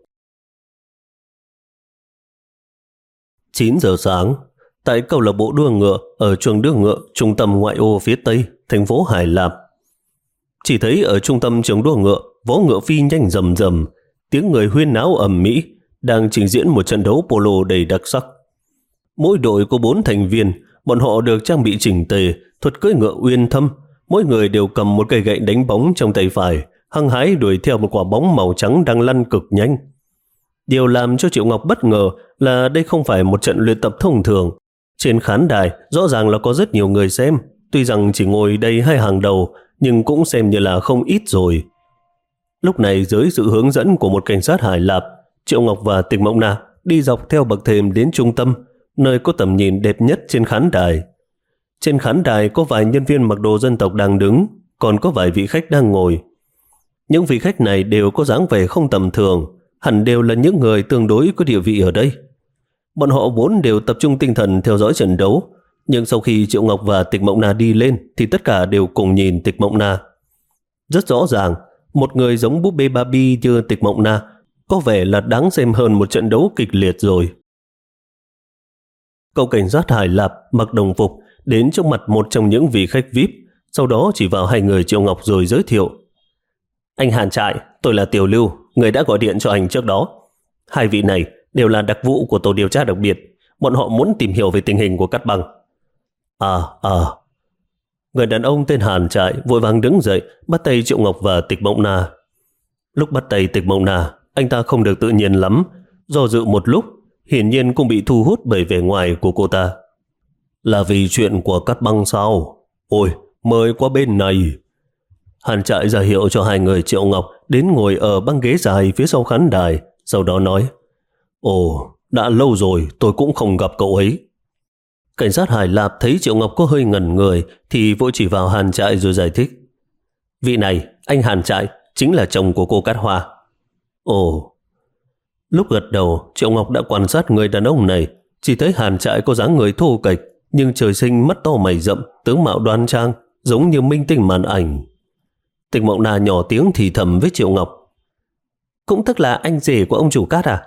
chín giờ sáng, tại câu lạc bộ đua ngựa ở trường đua ngựa trung tâm ngoại ô phía tây, thành phố Hải Lạp. Chỉ thấy ở trung tâm trường đua ngựa, vó ngựa phi nhanh rầm rầm, tiếng người huyên náo ầm ĩ, đang trình diễn một trận đấu polo đầy đặc sắc. Mỗi đội có bốn thành viên, bọn họ được trang bị chỉnh tề, thuật cưỡi ngựa uyên thâm, mỗi người đều cầm một cây gậy đánh bóng trong tay phải, hăng hái đuổi theo một quả bóng màu trắng đang lăn cực nhanh. Điều làm cho Triệu Ngọc bất ngờ là đây không phải một trận luyện tập thông thường. Trên khán đài rõ ràng là có rất nhiều người xem, tuy rằng chỉ ngồi đây hai hàng đầu, nhưng cũng xem như là không ít rồi. Lúc này dưới sự hướng dẫn của một cảnh sát Hải Lạp, Triệu Ngọc và Tịch Mộng Na đi dọc theo bậc thềm đến trung tâm, nơi có tầm nhìn đẹp nhất trên khán đài. Trên khán đài có vài nhân viên mặc đồ dân tộc đang đứng, còn có vài vị khách đang ngồi. Những vị khách này đều có dáng vẻ không tầm thường, hẳn đều là những người tương đối có địa vị ở đây. Bọn họ vốn đều tập trung tinh thần theo dõi trận đấu, nhưng sau khi Triệu Ngọc và Tịch Mộng Na đi lên thì tất cả đều cùng nhìn Tịch Mộng Na. Rất rõ ràng, một người giống búp bê Barbie như Tịch Mộng Na có vẻ là đáng xem hơn một trận đấu kịch liệt rồi. Cậu cảnh sát Hải Lạp mặc đồng phục đến trước mặt một trong những vị khách vi ai pi, sau đó chỉ vào hai người Triệu Ngọc rồi giới thiệu. Anh Hàn Trại, tôi là Tiểu Lưu, người đã gọi điện cho anh trước đó. Hai vị này đều là đặc vụ của tổ điều tra đặc biệt, bọn họ muốn tìm hiểu về tình hình của Cát Băng. À, à. Người đàn ông tên Hàn Trại vội vàng đứng dậy, bắt tay Triệu Ngọc và Tịch Mộng Na. Lúc bắt tay Tịch Mộng Na, anh ta không được tự nhiên lắm, do dự một lúc, hiển nhiên cũng bị thu hút bởi vẻ ngoài của cô ta. Là vì chuyện của Cát Băng sao? Ôi, mời qua bên này. Hàn Trại ra hiệu cho hai người Triệu Ngọc đến ngồi ở băng ghế dài phía sau khán đài, sau đó nói, ồ, đã lâu rồi tôi cũng không gặp cậu ấy. Cảnh sát Hải Lạp thấy Triệu Ngọc có hơi ngẩn người thì vội chỉ vào Hàn Trại rồi giải thích. Vị này, anh Hàn Trại, chính là chồng của cô Cát Hoa. Ồ. Lúc gật đầu, Triệu Ngọc đã quan sát người đàn ông này, chỉ thấy Hàn Trại có dáng người thô kệch, nhưng trời sinh mắt to mày rậm, tướng mạo đoan trang, giống như minh tinh màn ảnh. Tịch Mộng Na nhỏ tiếng thì thầm với Triệu Ngọc. Cũng tức là anh rể của ông chủ Cát à?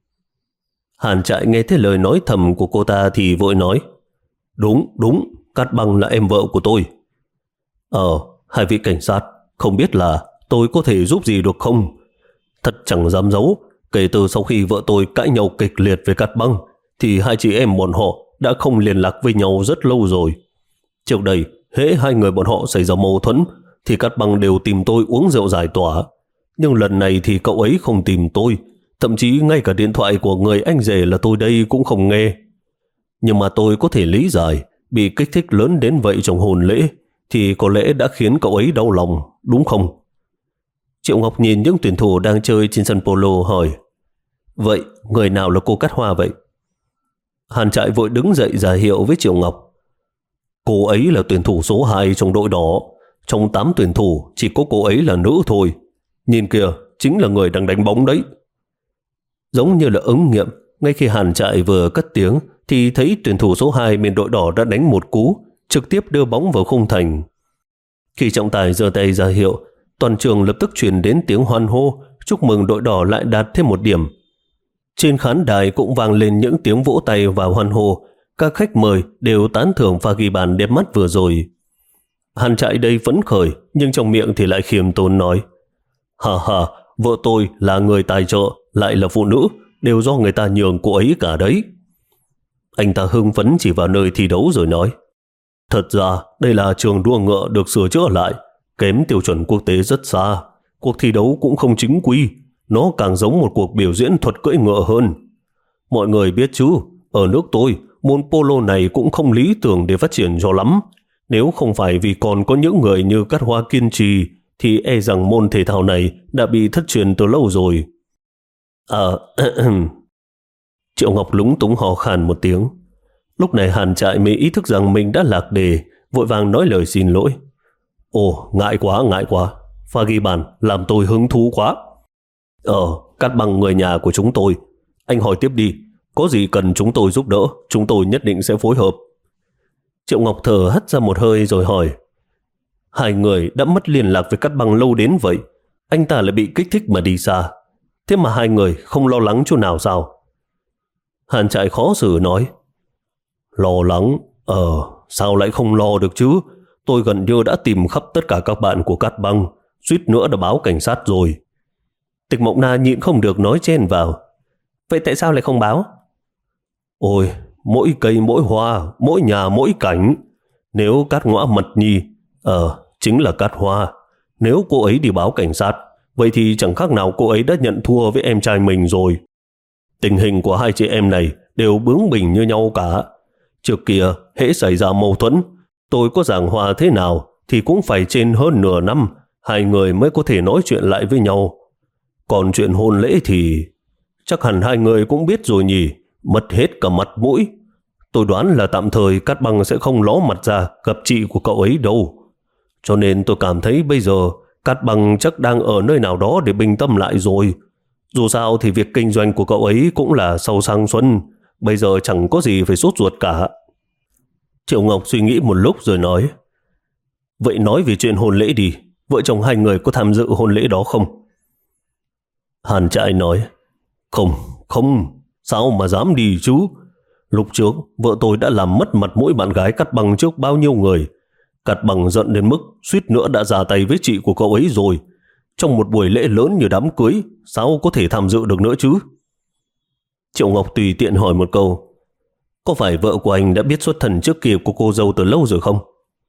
Hàn Trại nghe thấy lời nói thầm của cô ta thì vội nói. Đúng, đúng, Cát Băng là em vợ của tôi. Ờ, hai vị cảnh sát, không biết là tôi có thể giúp gì được không? Thật chẳng dám giấu, kể từ sau khi vợ tôi cãi nhau kịch liệt với Cát Băng, thì hai chị em bọn họ đã không liên lạc với nhau rất lâu rồi. Trước đây, hễ hai người bọn họ xảy ra mâu thuẫn, thì Cát Băng đều tìm tôi uống rượu giải tỏa. Nhưng lần này thì cậu ấy không tìm tôi, thậm chí ngay cả điện thoại của người anh rể là tôi đây cũng không nghe. Nhưng mà tôi có thể lý giải, bị kích thích lớn đến vậy trong hôn lễ, thì có lẽ đã khiến cậu ấy đau lòng, đúng không? Triệu Ngọc nhìn những tuyển thủ đang chơi trên sân polo hỏi. Vậy, người nào là cô Cát Hoa vậy? Hàn Trại vội đứng dậy ra hiệu với Triệu Ngọc. Cô ấy là tuyển thủ số hai trong đội đỏ. Trong tám tuyển thủ chỉ có cô ấy là nữ thôi. Nhìn kìa, chính là người đang đánh bóng đấy. Giống như là ứng nghiệm, ngay khi Hàn Trại vừa cất tiếng thì thấy tuyển thủ số hai bên đội đỏ đã đánh một cú, trực tiếp đưa bóng vào khung thành. Khi trọng tài giơ tay ra hiệu, toàn trường lập tức truyền đến tiếng hoan hô, chúc mừng đội đỏ lại đạt thêm một điểm. Trên khán đài cũng vang lên những tiếng vỗ tay và hoan hô, các khách mời đều tán thưởng pha ghi bàn đẹp mắt vừa rồi. Hàn Trại đây phấn khởi, nhưng trong miệng thì lại khiêm tốn nói. Hà hà, vợ tôi là người tài trợ, lại là phụ nữ, đều do người ta nhường cô ấy cả đấy. Anh ta hưng phấn chỉ vào nơi thi đấu rồi nói. Thật ra, đây là trường đua ngựa được sửa chữa lại, kém tiêu chuẩn quốc tế rất xa. Cuộc thi đấu cũng không chính quy, nó càng giống một cuộc biểu diễn thuật cưỡi ngựa hơn. Mọi người biết chứ, ở nước tôi, môn polo này cũng không lý tưởng để phát triển cho lắm. Nếu không phải vì còn có những người như Cát Hoa kiên trì, thì e rằng môn thể thao này đã bị thất truyền từ lâu rồi. À, Triệu Ngọc lúng túng hò khan một tiếng. Lúc này Hàn Trại mới ý thức rằng mình đã lạc đề, vội vàng nói lời xin lỗi. Ồ, ngại quá, ngại quá. Pha ghi bàn làm tôi hứng thú quá. Ờ, Cát Băng người nhà của chúng tôi. Anh hỏi tiếp đi, có gì cần chúng tôi giúp đỡ, chúng tôi nhất định sẽ phối hợp. Triệu Ngọc thở hắt ra một hơi rồi hỏi. Hai người đã mất liên lạc với Cát Băng lâu đến vậy, anh ta lại bị kích thích mà đi xa. Thế mà hai người không lo lắng chỗ nào sao? Hàn Trại khó xử nói. Lo lắng? Ờ, sao lại không lo được chứ? Tôi gần như đã tìm khắp tất cả các bạn của Cát Băng, suýt nữa đã báo cảnh sát rồi. Tịch Mộng Na nhịn không được nói chen vào. Vậy tại sao lại không báo? Ôi, mỗi cây mỗi hoa, mỗi nhà mỗi cảnh. Nếu Cát Ngõa Mật Nhi, Ờ, chính là Cát Hoa. Nếu cô ấy đi báo cảnh sát, vậy thì chẳng khác nào cô ấy đã nhận thua với em trai mình rồi. Tình hình của hai chị em này đều bướng bỉnh như nhau cả. Trước kia, hễ xảy ra mâu thuẫn, tôi có giảng hòa thế nào thì cũng phải trên hơn nửa năm hai người mới có thể nói chuyện lại với nhau. Còn chuyện hôn lễ thì chắc hẳn hai người cũng biết rồi nhỉ, mất hết cả mặt mũi. Tôi đoán là tạm thời Cát Băng sẽ không ló mặt ra gặp chị của cậu ấy đâu. Cho nên tôi cảm thấy bây giờ Cát Băng chắc đang ở nơi nào đó để bình tâm lại rồi. Dù sao thì việc kinh doanh của cậu ấy cũng là sau sang xuân, bây giờ chẳng có gì phải sốt ruột cả. Triệu Ngọc suy nghĩ một lúc rồi nói, vậy nói về chuyện hôn lễ đi, vợ chồng hai người có tham dự hôn lễ đó không? Hàn Trại nói, không, không, sao mà dám đi chứ? Lúc trước, vợ tôi đã làm mất mặt mũi bạn gái Cát Băng trước bao nhiêu người. Cát Băng giận đến mức suýt nữa đã ra tay với chị của cậu ấy rồi. Trong một buổi lễ lớn như đám cưới, sao có thể tham dự được nữa chứ? Triệu Ngọc tùy tiện hỏi một câu, có phải vợ của anh đã biết xuất thân trước kia của cô dâu từ lâu rồi không?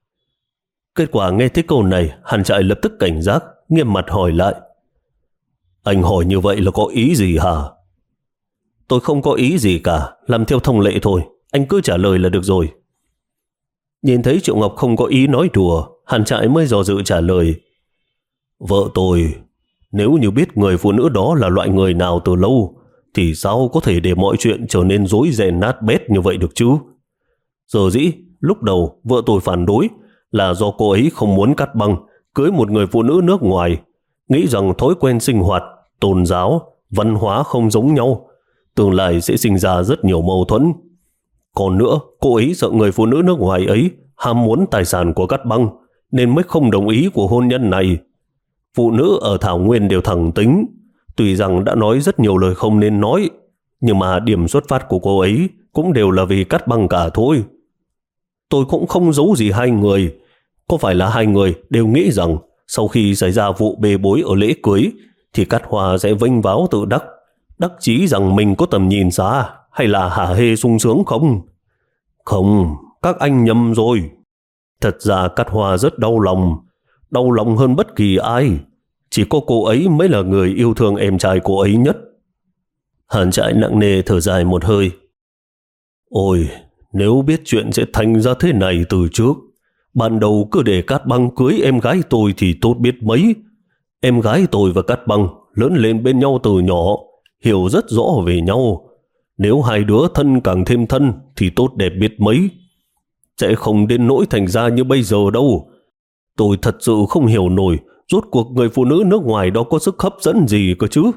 Kết quả nghe thấy câu này, Hàn Trại lập tức cảnh giác, nghiêm mặt hỏi lại, anh hỏi như vậy là có ý gì hả? Tôi không có ý gì cả, làm theo thông lệ thôi, anh cứ trả lời là được rồi. Nhìn thấy Triệu Ngọc không có ý nói đùa, Hàn Trại mới dò dự trả lời, vợ tôi, nếu như biết người phụ nữ đó là loại người nào từ lâu, thì sao có thể để mọi chuyện trở nên rối ren nát bét như vậy được chứ? Giờ dĩ, lúc đầu vợ tôi phản đối là do cô ấy không muốn Cát Băng cưới một người phụ nữ nước ngoài, nghĩ rằng thói quen sinh hoạt, tôn giáo, văn hóa không giống nhau, tương lai sẽ sinh ra rất nhiều mâu thuẫn. Còn nữa, cô ấy sợ người phụ nữ nước ngoài ấy ham muốn tài sản của Cát Băng, nên mới không đồng ý của hôn nhân này. Phụ nữ ở Thảo Nguyên đều thẳng tính, tuy rằng đã nói rất nhiều lời không nên nói, nhưng mà điểm xuất phát của cô ấy cũng đều là vì Cát Băng cả thôi. Tôi cũng không giấu gì hai người, có phải là hai người đều nghĩ rằng sau khi xảy ra vụ bê bối ở lễ cưới thì Cát Hoa sẽ vênh váo tự đắc, đắc chí rằng mình có tầm nhìn xa, hay là hả hê sung sướng không? Không, các anh nhầm rồi. Thật ra Cát Hoa rất đau lòng, đau lòng hơn bất kỳ ai. Chỉ có cô ấy mới là người yêu thương em trai cô ấy nhất. Hàn Trại nặng nề thở dài một hơi. Ôi, nếu biết chuyện sẽ thành ra thế này từ trước, ban đầu cứ để Cát Băng cưới em gái tôi thì tốt biết mấy. Em gái tôi và Cát Băng lớn lên bên nhau từ nhỏ, hiểu rất rõ về nhau. Nếu hai đứa thân càng thêm thân thì tốt đẹp biết mấy. Sẽ không đến nỗi thành ra như bây giờ đâu. Tôi thật sự không hiểu nổi rốt cuộc người phụ nữ nước ngoài đó có sức hấp dẫn gì cơ chứ.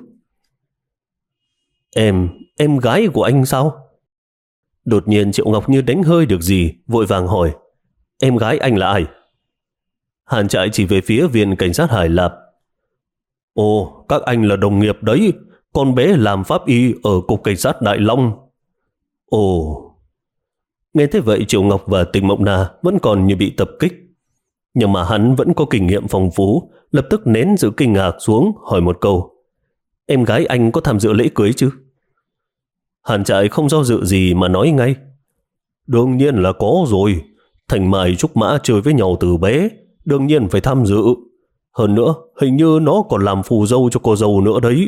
Em, em gái của anh sao? Đột nhiên Triệu Ngọc như đánh hơi được gì, vội vàng hỏi, em gái anh là ai? Hàn Trại chỉ về phía viên cảnh sát Hải Lạp. Ồ, các anh là đồng nghiệp đấy, con bé làm pháp y ở cục cảnh sát Đại Long. Ồ. Nghe thế vậy Triệu Ngọc và Tịch Mộng Na vẫn còn như bị tập kích. Nhưng mà hắn vẫn có kinh nghiệm phong phú, lập tức nén sự kinh ngạc xuống, hỏi một câu, em gái anh có tham dự lễ cưới chứ? Hàn Trại không do dự gì mà nói ngay, đương nhiên là có rồi. Thành Mai Trúc Mã chơi với nhau từ bé, đương nhiên phải tham dự. Hơn nữa, hình như nó còn làm phù dâu cho cô dâu nữa đấy.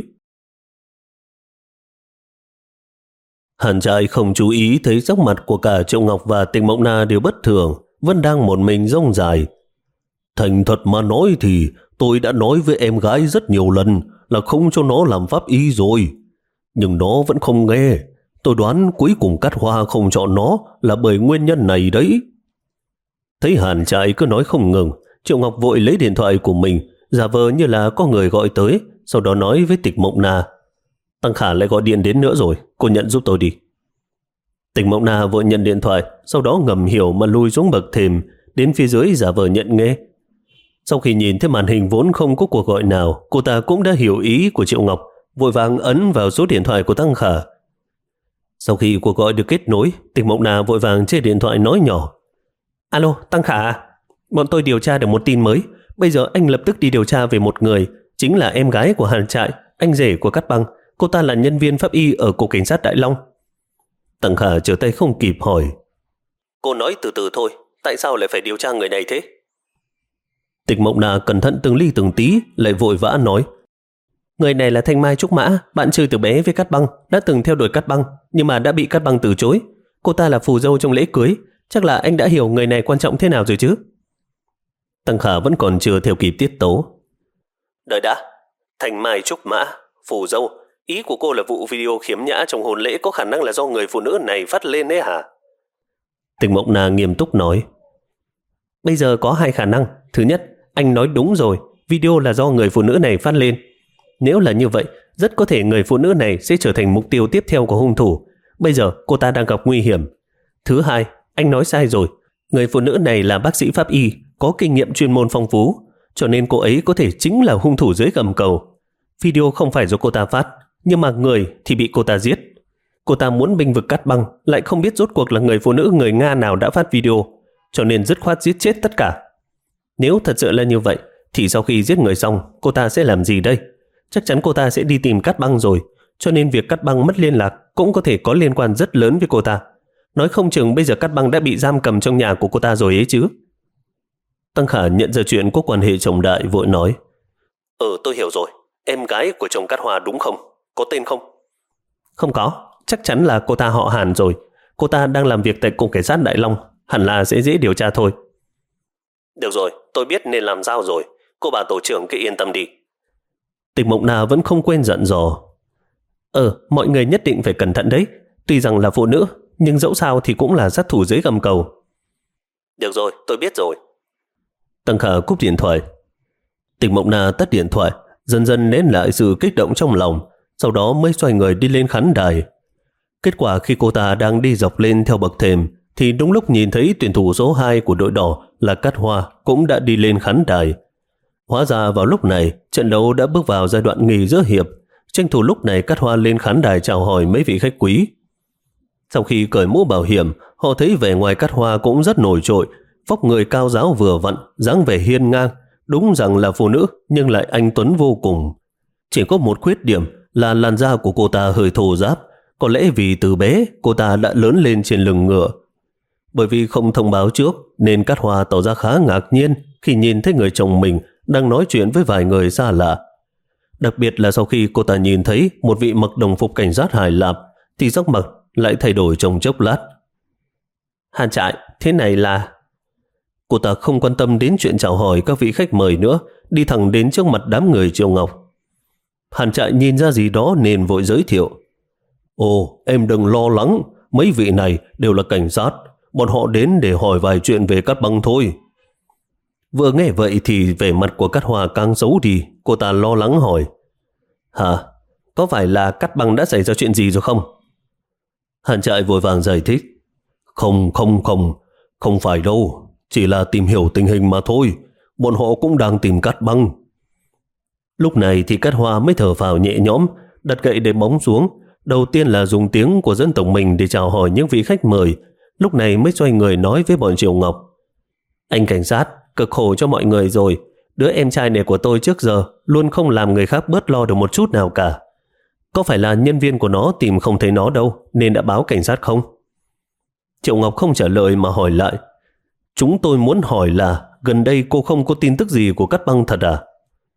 Hàn Trại không chú ý thấy sắc mặt của cả Triệu Ngọc và Tịch Mộng Na đều bất thường, vẫn đang một mình rông dài. Thành thật mà nói thì tôi đã nói với em gái rất nhiều lần là không cho nó làm pháp y rồi. Nhưng nó vẫn không nghe. Tôi đoán cuối cùng Cát Hoa không chọn nó là bởi nguyên nhân này đấy. Thấy Hàn Trại cứ nói không ngừng, Triệu Ngọc vội lấy điện thoại của mình, giả vờ như là có người gọi tới, sau đó nói với Tịch Mộng Na, Tăng Khả lại gọi điện đến nữa rồi, cô nhận giúp tôi đi. Tịch Mộng Na vội nhận điện thoại, sau đó ngầm hiểu mà lui xuống bậc thềm, đến phía dưới giả vờ nhận nghe. Sau khi nhìn thấy màn hình vốn không có cuộc gọi nào, cô ta cũng đã hiểu ý của Triệu Ngọc, vội vàng ấn vào số điện thoại của Tăng Khả. Sau khi cuộc gọi được kết nối, Tịch Mộng Na vội vàng trên điện thoại nói nhỏ, alo, Tăng Khả, bọn tôi điều tra được một tin mới. Bây giờ anh lập tức đi điều tra về một người, chính là em gái của Hàn Trại, anh rể của Cát Băng. Cô ta là nhân viên pháp y ở cục cảnh sát Đại Long. Tằng Khả trở tay không kịp hỏi. Cô nói từ từ thôi, tại sao lại phải điều tra người này thế? Tịch Mộng Na cẩn thận từng ly từng tí, lại vội vã nói. Người này là Thanh Mai Trúc Mã, bạn chơi từ bé với Cát Băng, đã từng theo đuổi Cát Băng, nhưng mà đã bị Cát Băng từ chối. Cô ta là phù dâu trong lễ cưới, chắc là anh đã hiểu người này quan trọng thế nào rồi chứ. Tằng Khả vẫn còn chưa theo kịp tiết tấu. Đợi đã, Thanh Mai Trúc Mã, phù dâu, ý của cô là vụ video khiếm nhã trong hôn lễ có khả năng là do người phụ nữ này phát lên đấy hả? Tịch Mộng Na nghiêm túc nói. Bây giờ có hai khả năng. Thứ nhất, anh nói đúng rồi, video là do người phụ nữ này phát lên. Nếu là như vậy, rất có thể người phụ nữ này sẽ trở thành mục tiêu tiếp theo của hung thủ. Bây giờ cô ta đang gặp nguy hiểm. Thứ hai, anh nói sai rồi. Người phụ nữ này là bác sĩ pháp y, có kinh nghiệm chuyên môn phong phú, cho nên cô ấy có thể chính là hung thủ dưới gầm cầu. Video không phải do cô ta phát, nhưng mà người thì bị cô ta giết. Cô ta muốn bênh vực Cát Băng, lại không biết rốt cuộc là người phụ nữ người Nga nào đã phát video, cho nên dứt khoát giết chết tất cả. Nếu thật sự là như vậy, thì sau khi giết người xong, cô ta sẽ làm gì đây? Chắc chắn cô ta sẽ đi tìm Cát Băng rồi, cho nên việc Cát Băng mất liên lạc cũng có thể có liên quan rất lớn với cô ta. Nói không chừng bây giờ Cát Băng đã bị giam cầm trong nhà của cô ta rồi ấy chứ. Tăng Khả nhận ra chuyện có quan hệ chồng đại, vội nói. Ừ, tôi hiểu rồi. Em gái của chồng Cát Hoa đúng không? Có tên không? Không có, chắc chắn là cô ta họ Hàn rồi. Cô ta đang làm việc tại cục cảnh sát Đại Long, hẳn là sẽ dễ điều tra thôi. Được rồi, tôi biết nên làm sao rồi. Cô bà tổ trưởng cứ yên tâm đi. Tịch Mộng Na vẫn không quên dặn dò. Ờ, mọi người nhất định phải cẩn thận đấy. Tuy rằng là phụ nữ, nhưng dẫu sao thì cũng là sát thủ dưới gầm cầu. Được rồi, tôi biết rồi. Tăng Khả cúp điện thoại. Tịch Mộng Na tắt điện thoại, dần dần nén lại sự kích động trong lòng, sau đó mới xoay người đi lên khán đài. Kết quả khi cô ta đang đi dọc lên theo bậc thềm, thì đúng lúc nhìn thấy tuyển thủ số hai của đội đỏ là Cát Hoa cũng đã đi lên khán đài. Hóa ra vào lúc này, trận đấu đã bước vào giai đoạn nghỉ giữa hiệp. Tranh thủ lúc này Cát Hoa lên khán đài chào hỏi mấy vị khách quý. Sau khi cởi mũ bảo hiểm, họ thấy vẻ ngoài Cát Hoa cũng rất nổi trội, vóc người cao ráo vừa vặn, dáng vẻ hiên ngang, đúng rằng là phụ nữ nhưng lại anh tuấn vô cùng. Chỉ có một khuyết điểm là làn da của cô ta hơi thô ráp, có lẽ vì từ bé cô ta đã lớn lên trên lưng ngựa. Bởi vì không thông báo trước nên Cát Hoa tỏ ra khá ngạc nhiên khi nhìn thấy người chồng mình đang nói chuyện với vài người xa lạ. Đặc biệt là sau khi cô ta nhìn thấy một vị mặc đồng phục cảnh sát Hải Lạp thì sắc mặt lại thay đổi trong chốc lát. Hàn Trại, thế này là... Cô ta không quan tâm đến chuyện chào hỏi các vị khách mời nữa, đi thẳng đến trước mặt đám người Triệu Ngọc. Hàn Trại nhìn ra gì đó nên vội giới thiệu. Ồ, em đừng lo lắng, mấy vị này đều là cảnh sát, bọn họ đến để hỏi vài chuyện về Cát Băng thôi. Vừa nghe vậy thì vẻ mặt của Cát Hoa càng xấu đi, cô ta lo lắng hỏi. Hả? Có phải là Cát Băng đã xảy ra chuyện gì rồi không? Hàn Trại vội vàng giải thích. Không, không, không, không phải đâu, chỉ là tìm hiểu tình hình mà thôi, bọn họ cũng đang tìm Cát Băng. Lúc này thì Cát Hoa mới thở phào nhẹ nhõm, đặt gậy để bóng xuống. Đầu tiên là dùng tiếng của dân tộc mình để chào hỏi những vị khách mời, lúc này mới xoay người nói với bọn Triệu Ngọc. Anh cảnh sát, cực khổ cho mọi người rồi. Đứa em trai này của tôi trước giờ luôn không làm người khác bớt lo được một chút nào cả. Có phải là nhân viên của nó tìm không thấy nó đâu nên đã báo cảnh sát không? Triệu Ngọc không trả lời mà hỏi lại. Chúng tôi muốn hỏi là gần đây cô không có tin tức gì của Cát Băng thật à?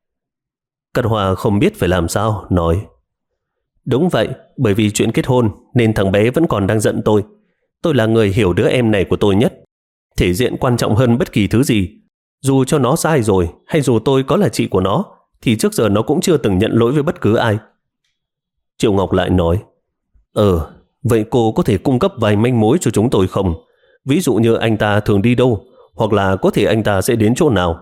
Cát Hoa không biết phải làm sao, nói. Đúng vậy, bởi vì chuyện kết hôn nên thằng bé vẫn còn đang giận tôi. Tôi là người hiểu đứa em này của tôi nhất. Thể diện quan trọng hơn bất kỳ thứ gì. Dù cho nó sai rồi, hay dù tôi có là chị của nó, thì trước giờ nó cũng chưa từng nhận lỗi với bất cứ ai. Triệu Ngọc lại nói. Ờ, vậy cô có thể cung cấp vài manh mối cho chúng tôi không? Ví dụ như anh ta thường đi đâu, hoặc là có thể anh ta sẽ đến chỗ nào?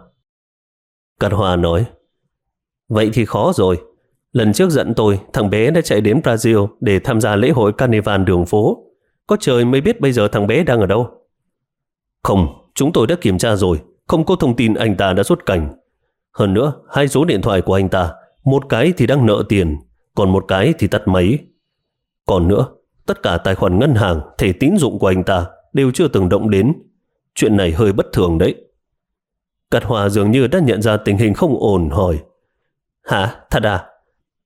Cát Hoa nói. Vậy thì khó rồi. Lần trước giận tôi, thằng bé đã chạy đến Brazil để tham gia lễ hội Carnival đường phố. Có trời mới biết bây giờ thằng bé đang ở đâu. Không, chúng tôi đã kiểm tra rồi, không có thông tin anh ta đã xuất cảnh. Hơn nữa, hai số điện thoại của anh ta, một cái thì đang nợ tiền, còn một cái thì tắt máy. Còn nữa, tất cả tài khoản ngân hàng, thẻ tín dụng của anh ta đều chưa từng động đến. Chuyện này hơi bất thường đấy. Cát Hoa dường như đã nhận ra tình hình không ổn, hỏi. Hả? Thật à?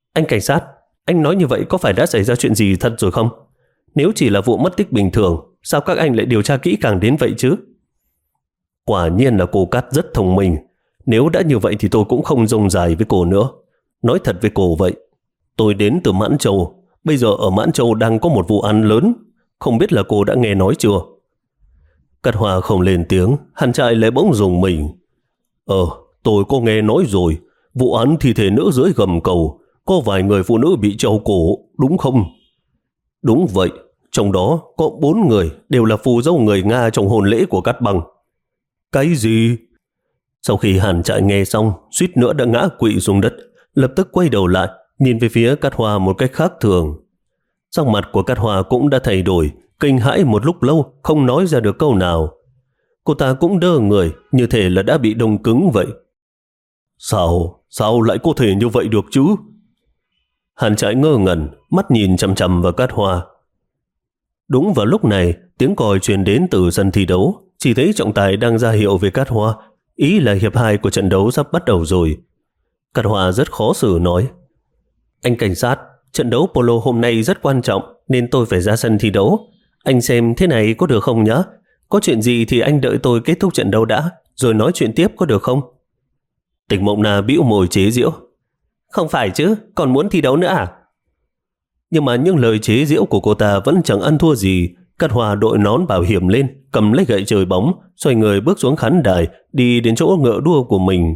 Anh cảnh sát, anh nói như vậy có phải đã xảy ra chuyện gì thật rồi không? Nếu chỉ là vụ mất tích bình thường, sao các anh lại điều tra kỹ càng đến vậy chứ? Quả nhiên là cô Cát rất thông minh. Nếu đã như vậy thì tôi cũng không rông dài với cô nữa. Nói thật với cô vậy, tôi đến từ Mãn Châu. Bây giờ ở Mãn Châu đang có một vụ án lớn. Không biết là cô đã nghe nói chưa? Cát Hoa không lên tiếng, Hàn Trại lại bỗng rùng mình. Ờ, tôi có nghe nói rồi. Vụ án thi thể nữ dưới gầm cầu, có vài người phụ nữ bị treo cổ, đúng không? Đúng vậy, trong đó có bốn người đều là phù dâu người Nga trong hôn lễ của Cát Băng. Cái gì? Sau khi Hàn Trại nghe xong, suýt nữa đã ngã quỵ xuống đất, lập tức quay đầu lại, nhìn về phía Cát Hoa một cách khác thường. Sắc mặt của Cát Hoa cũng đã thay đổi, kinh hãi một lúc lâu, không nói ra được câu nào. Cô ta cũng đơ người, như thể là đã bị đông cứng vậy. Sao? Sao lại có thể như vậy được chứ? Hàn Trại ngơ ngẩn, mắt nhìn chằm chằm vào Cát Hoa. Đúng vào lúc này, tiếng còi truyền đến từ sân thi đấu, chỉ thấy trọng tài đang ra hiệu về Cát Hoa, ý là hiệp hai của trận đấu sắp bắt đầu rồi. Cát Hoa rất khó xử nói: Anh cảnh sát, trận đấu polo hôm nay rất quan trọng nên tôi phải ra sân thi đấu. Anh xem thế này có được không nhá? Có chuyện gì thì anh đợi tôi kết thúc trận đấu đã, rồi nói chuyện tiếp có được không? Tịch Mộng Na bĩu môi chế giễu: Không phải chứ, còn muốn thi đấu nữa à? Nhưng mà những lời chế giễu của cô ta vẫn chẳng ăn thua gì. Cát Hoa đội nón bảo hiểm lên, cầm lấy gậy chơi bóng, xoay người bước xuống khán đài, đi đến chỗ ngựa đua của mình.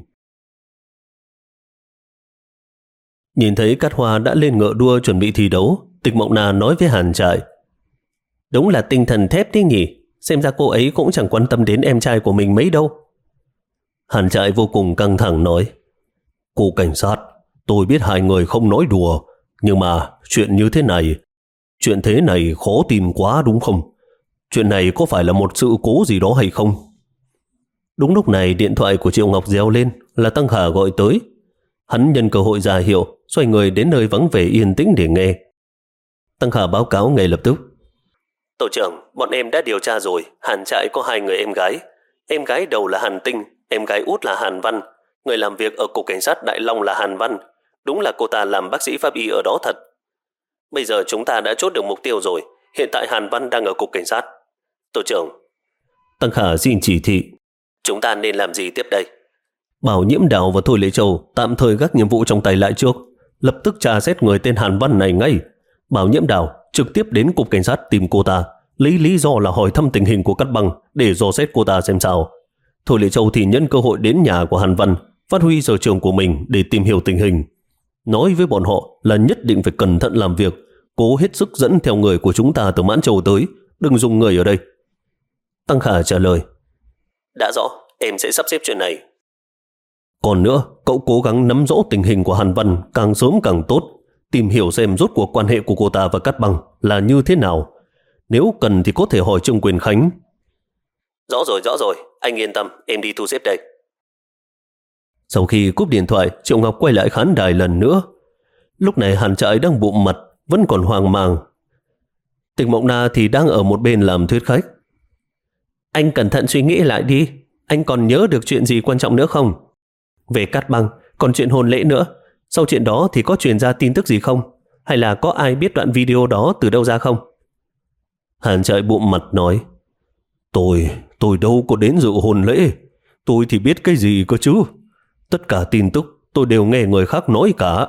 Nhìn thấy Cát Hoa đã lên ngựa đua chuẩn bị thi đấu, Tịch Mộng Na nói với Hàn Trại: Đúng là tinh thần thép đấy nhỉ, xem ra cô ấy cũng chẳng quan tâm đến em trai của mình mấy đâu. Hàn Trại vô cùng căng thẳng nói: Cô cảnh sát, tôi biết hai người không nói đùa, nhưng mà chuyện như thế này, chuyện thế này khó tin quá đúng không? Chuyện này có phải là một sự cố gì đó hay không? Đúng lúc này điện thoại của Triệu Ngọc reo lên, là Tăng Khả gọi tới. Hắn nhân cơ hội ra hiệu, xoay người đến nơi vắng vẻ yên tĩnh để nghe. Tăng Khả báo cáo ngay lập tức: Tổ trưởng, bọn em đã điều tra rồi, Hàn Trại có hai người em gái. Em gái đầu là Hàn Tinh, em gái út là Hàn Văn. Người làm việc ở Cục Cảnh sát Đại Long là Hàn Văn. Đúng là cô ta làm bác sĩ pháp y ở đó thật. Bây giờ chúng ta đã chốt được mục tiêu rồi. Hiện tại Hàn Văn đang ở Cục Cảnh sát. Tổ trưởng, Tăng Khả xin chỉ thị: Chúng ta nên làm gì tiếp đây? Bảo Nhiễm Đào và Thôi Lệ Châu tạm thời gác nhiệm vụ trong tay lại trước, lập tức tra xét người tên Hàn Văn này ngay. Bảo Nhiễm Đào trực tiếp đến Cục Cảnh sát tìm cô ta, lấy lý do là hỏi thăm tình hình của Cát Băng để dò xét cô ta xem sao. Thôi Lệ Châu thì nhân cơ hội đến nhà của Hàn Văn, phát huy sở trường của mình để tìm hiểu tình hình. Nói với bọn họ là nhất định phải cẩn thận làm việc, cố hết sức dẫn theo người của chúng ta từ Mãn Châu tới, đừng dùng người ở đây. Tăng Khả trả lời: Đã rõ, em sẽ sắp xếp chuyện này. Còn nữa, cậu cố gắng nắm rõ tình hình của Hàn Văn càng sớm càng tốt, tìm hiểu xem rốt cuộc quan hệ của cô ta và Cát Băng là như thế nào. Nếu cần thì có thể hỏi Trương Quyền Khánh. Rõ rồi, rõ rồi, anh yên tâm, em đi thu xếp đây. Sau khi cúp điện thoại, Triệu Ngọc quay lại khán đài lần nữa. Lúc này Hàn Trại đang bụm mặt, vẫn còn hoang mang. Tịch Mộng Na thì đang ở một bên làm thuyết khách. Anh cẩn thận suy nghĩ lại đi, anh còn nhớ được chuyện gì quan trọng nữa không? Về Cát Băng, còn chuyện hôn lễ nữa. Sau chuyện đó thì có truyền ra tin tức gì không? Hay là có ai biết đoạn video đó từ đâu ra không? Hàn Trại bụm mặt nói: Tôi, tôi đâu có đến dự hôn lễ. Tôi thì biết cái gì cơ chứ? Tất cả tin tức tôi đều nghe người khác nói cả.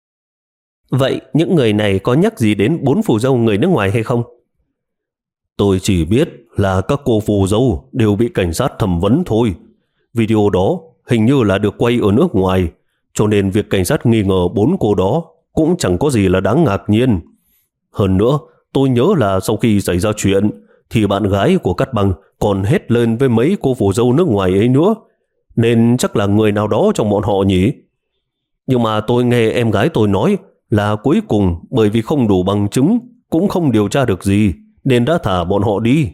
Vậy những người này có nhắc gì đến bốn phù dâu người nước ngoài hay không? Tôi chỉ biết là các cô phù dâu đều bị cảnh sát thẩm vấn thôi. Video đó hình như là được quay ở nước ngoài, cho nên việc cảnh sát nghi ngờ bốn cô đó cũng chẳng có gì là đáng ngạc nhiên. Hơn nữa, tôi nhớ là sau khi xảy ra chuyện thì bạn gái của Cát Băng còn hét lên với mấy cô phù dâu nước ngoài ấy nữa, nên chắc là người nào đó trong bọn họ nhỉ. Nhưng mà tôi nghe em gái tôi nói là cuối cùng bởi vì không đủ bằng chứng, cũng không điều tra được gì, nên đã thả bọn họ đi.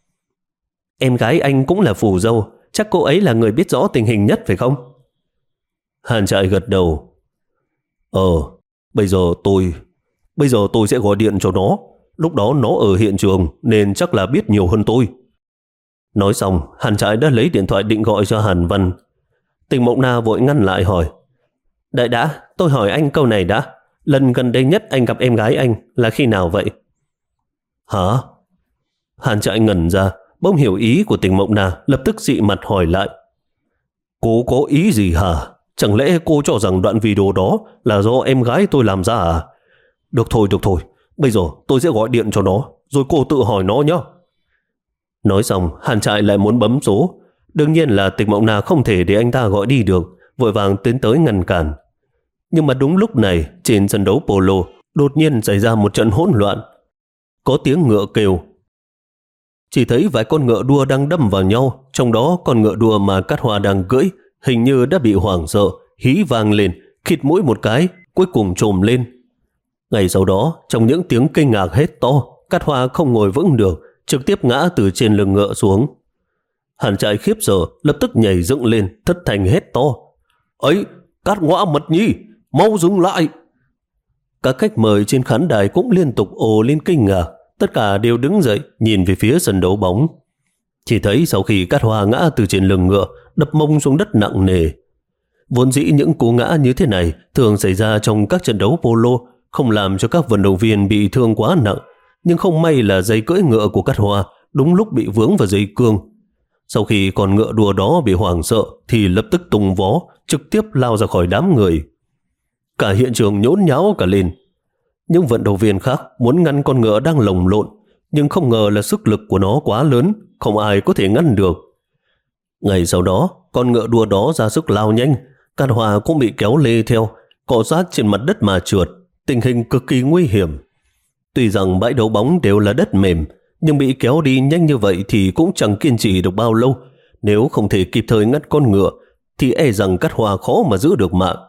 Em gái anh cũng là phù dâu, chắc cô ấy là người biết rõ tình hình nhất phải không? Hàn Trại gật đầu. Ờ, bây giờ tôi Bây giờ tôi sẽ gọi điện cho nó. Lúc đó nó ở hiện trường nên chắc là biết nhiều hơn tôi. Nói xong, Hàn Trại đã lấy điện thoại định gọi cho Hàn Văn. Tịch Mộng Na vội ngăn lại hỏi: Đợi đã, tôi hỏi anh câu này đã. lần gần đây nhất anh gặp em gái anh là khi nào vậy? Hả? Hàn Trại ngẩn ra, bỗng hiểu ý của Tình Mộng Na, lập tức dị mặt hỏi lại. Cô có ý gì hả? Chẳng lẽ cô cho rằng đoạn video đó là do em gái tôi làm ra à? Được thôi, được thôi, bây giờ tôi sẽ gọi điện cho nó, rồi cô tự hỏi nó nhé. Nói xong, Hàn Trại lại muốn bấm số. Đương nhiên là Tình Mộng Na không thể để anh ta gọi đi được, vội vàng tiến tới ngăn cản. Nhưng mà đúng lúc này, trên sân đấu polo, đột nhiên xảy ra một trận hỗn loạn. Có tiếng ngựa kêu. Chỉ thấy vài con ngựa đua đang đâm vào nhau, trong đó con ngựa đua mà Cát Hoa đang cưỡi hình như đã bị hoảng sợ, hí vang lên, khịt mũi một cái, cuối cùng trồm lên. Ngay sau đó, trong những tiếng kinh ngạc hét to, Cát Hoa không ngồi vững được, trực tiếp ngã từ trên lưng ngựa xuống. Hàn Trại khiếp sợ, lập tức nhảy dựng lên, thất thanh hét to. Ấy, Cát Ngoã Mật Nhi, mau dừng lại! Các khách mời trên khán đài cũng liên tục ồ lên kinh ngạc, tất cả đều đứng dậy nhìn về phía sân đấu bóng. Chỉ thấy sau khi Cát Hoa ngã từ trên lưng ngựa, đập mông xuống đất nặng nề. Vốn dĩ những cú ngã như thế này thường xảy ra trong các trận đấu polo, không làm cho các vận động viên bị thương quá nặng, nhưng không may là dây cưỡi ngựa của Cát Hoa đúng lúc bị vướng vào dây cương. Sau khi con ngựa đua đó bị hoảng sợ thì lập tức tung vó, trực tiếp lao ra khỏi đám người. Cả hiện trường nhốn nháo cả lên. Những vận động viên khác muốn ngăn con ngựa đang lồng lộn, nhưng không ngờ là sức lực của nó quá lớn, không ai có thể ngăn được. Ngày sau đó, con ngựa đua đó ra sức lao nhanh, Cát Hoa cũng bị kéo lê theo, cọ sát trên mặt đất mà trượt, tình hình cực kỳ nguy hiểm. Tuy rằng bãi đấu bóng đều là đất mềm, nhưng bị kéo đi nhanh như vậy thì cũng chẳng kiên trì được bao lâu. Nếu không thể kịp thời ngắt con ngựa, thì e rằng Cát Hoa khó mà giữ được mạng.